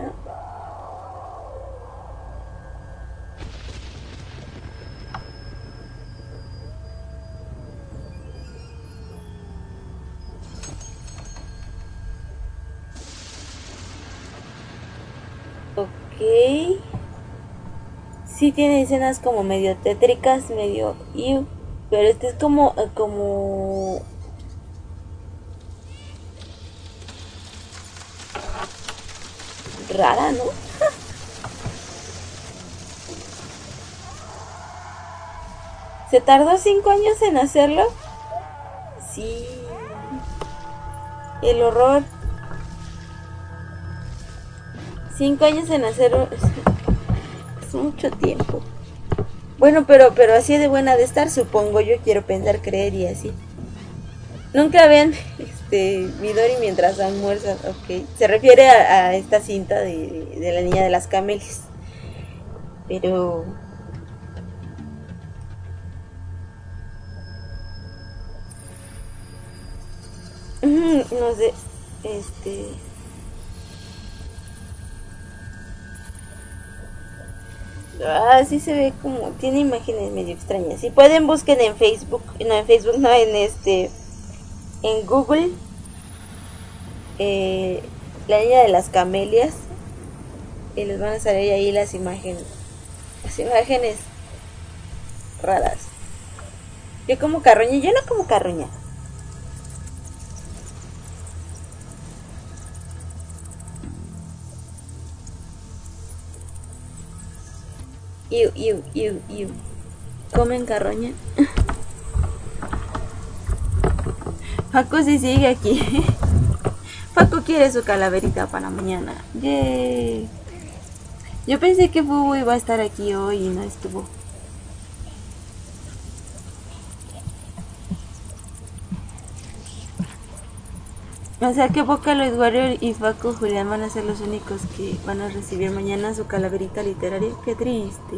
Ok. Sí tiene escenas como medio tétricas, medio pero este es como rara, ¿no? ¿Se tardó 5 años en hacerlo? Sí. El horror. 5 años en hacerlo es mucho tiempo. Bueno, pero así de buena de estar, supongo yo, quiero pensar, creer y así. Nunca vean Midori mientras almuerzan, ok. Se refiere a esta cinta de la niña de las camelias. Pero... no sé, sí se ve como, tiene imágenes medio extrañas. Si pueden busquen en Facebook, en Google, la niña de las camelias, y les van a salir ahí las imágenes raras. Yo como carroña, yo no como carroña. Iu. ¿Comen carroña? Paco sí sigue aquí. Paco quiere su calaverita para mañana. Yay. Yo pensé que Fubu iba a estar aquí hoy y no estuvo. O sea que Vocaloid Warrior y Facu Julián van a ser los únicos que van a recibir mañana su calaverita literaria. Qué triste.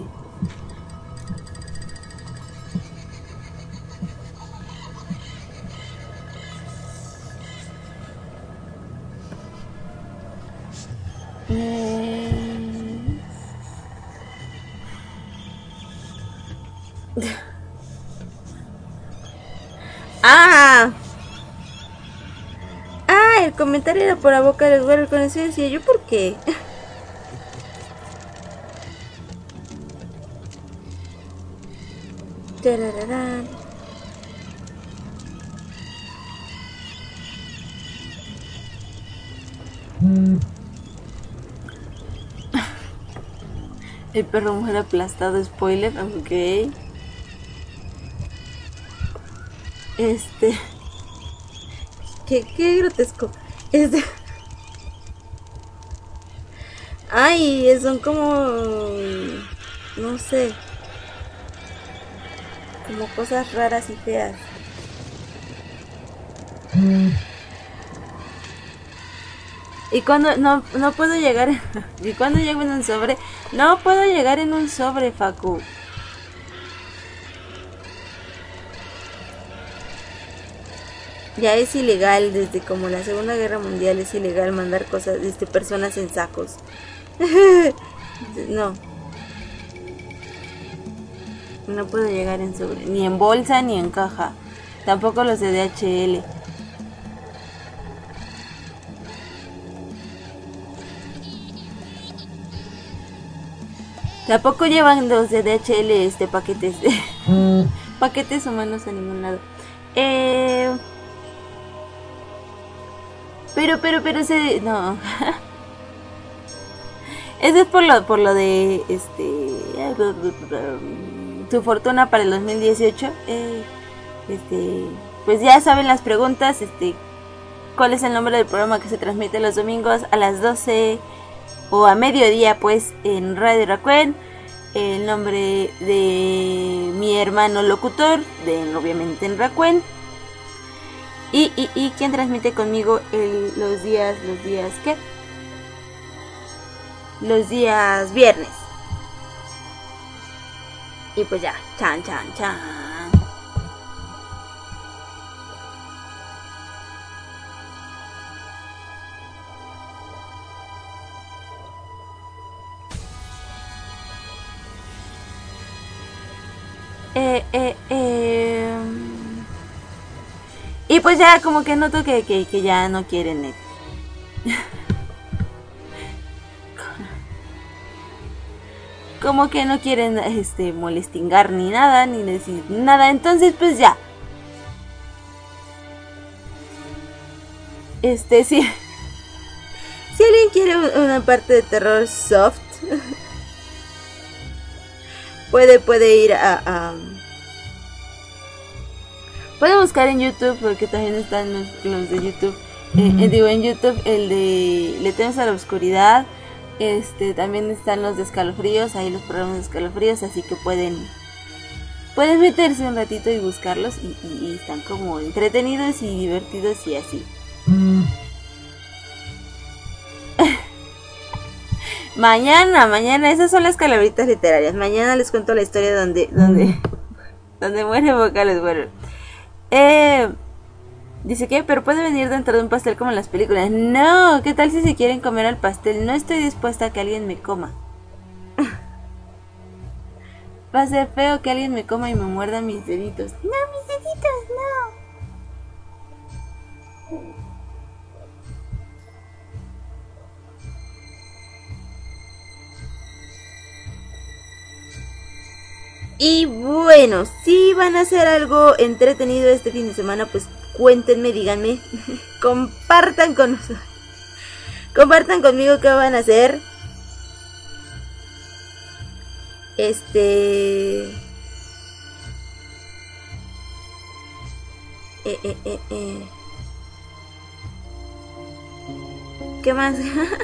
El comentario era por la boca del güero con eso decía yo, ¿por qué? Tarararán. El perro mujer aplastado, spoiler, ok. Qué grotesco. Ay, son como... no sé. Como cosas raras y feas. Y cuando no puedo llegar... y cuando llego en un sobre... No puedo llegar en un sobre, Facu. Ya es ilegal, desde como la Segunda Guerra Mundial es ilegal mandar cosas, personas en sacos. No. No puedo llegar en sobre, ni en bolsa ni en caja. Tampoco los de DHL. Tampoco llevan los de DHL paquetes. Paquetes humanos a ningún lado. Pero no. Eso es por lo de tu fortuna para el 2018. Pues ya saben las preguntas. ¿Cuál es el nombre del programa que se transmite los domingos a las 12 o a mediodía, pues, en Radio Raccoon? El nombre de mi hermano locutor, obviamente en Raccoon. Y quien transmite conmigo los días ¿qué? Los días viernes. Y pues ya, chan. Y pues ya como que noto que ya no quieren como que no quieren molestingar ni nada, ni decir nada. Entonces pues ya, si alguien quiere una parte de terror soft, puede ir puede buscar en YouTube, porque también están los de YouTube. En YouTube el de Le temes a la oscuridad. También están los de escalofríos, ahí los programas de escalofríos, así que pueden meterse un ratito y buscarlos, y están como entretenidos y divertidos y así. Mañana, esas son las calabritas literarias. Mañana les cuento la historia donde muere Vocales. Bueno, dice que, pero puede venir dentro de un pastel como en las películas. No, ¿qué tal si se quieren comer al pastel? No estoy dispuesta a que alguien me coma. Va a ser feo que alguien me coma y me muerda mis deditos. No, mis deditos, no. Y bueno, si van a hacer algo entretenido este fin de semana, pues cuéntenme, díganme, compartan conmigo qué van a hacer. ¿Qué más?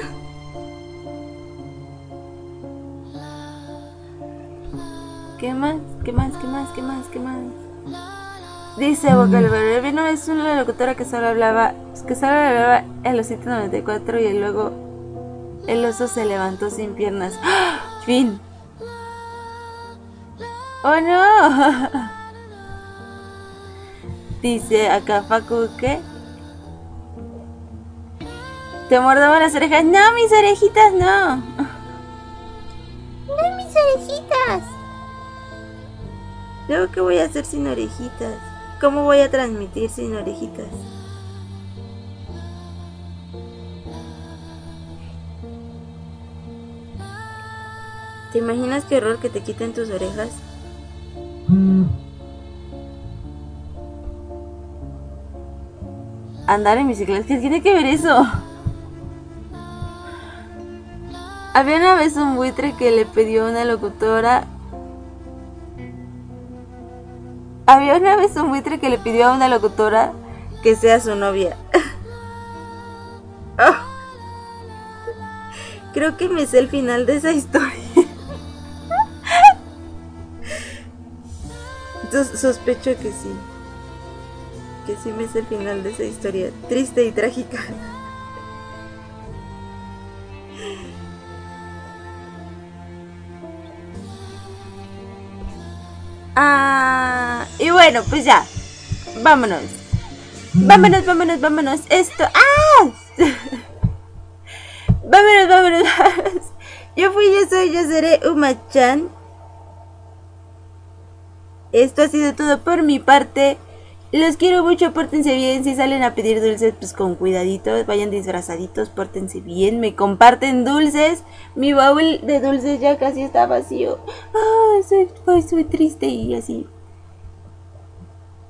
¿Qué más? Dice Vocalver, vino es una locutora que solo hablaba el osito 94 y luego el oso se levantó sin piernas. ¡Ah! Fin. ¡Oh no! Dice acá Facu, ¿qué? ¿Te mordaban las orejas? No, mis orejitas no. No, mis orejitas. ¿Luego qué voy a hacer sin orejitas? ¿Cómo voy a transmitir sin orejitas? ¿Te imaginas qué horror que te quiten tus orejas? Andar en bicicleta, ¿qué tiene que ver eso? Había una vez un buitre que le pidió a una locutora. Que sea su novia. Oh. Creo que me sé el final de esa historia. Sospecho que sí. Que sí me sé el final de esa historia triste y trágica. Y bueno, pues ya, vámonos. Vámonos, vámonos, vámonos. Esto. ¡Ah! Vámonos, vámonos, vámonos. Yo fui, yo soy, yo seré Uma-chan. Esto ha sido todo por mi parte. Los quiero mucho, pórtense bien. Si salen a pedir dulces, pues con cuidadito. Vayan disfrazaditos, pórtense bien. Me comparten dulces. Mi baúl de dulces ya casi está vacío. Soy triste y así.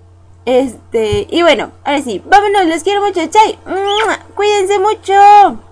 Y bueno, ahora sí, vámonos, los quiero mucho. Chai. Cuídense mucho.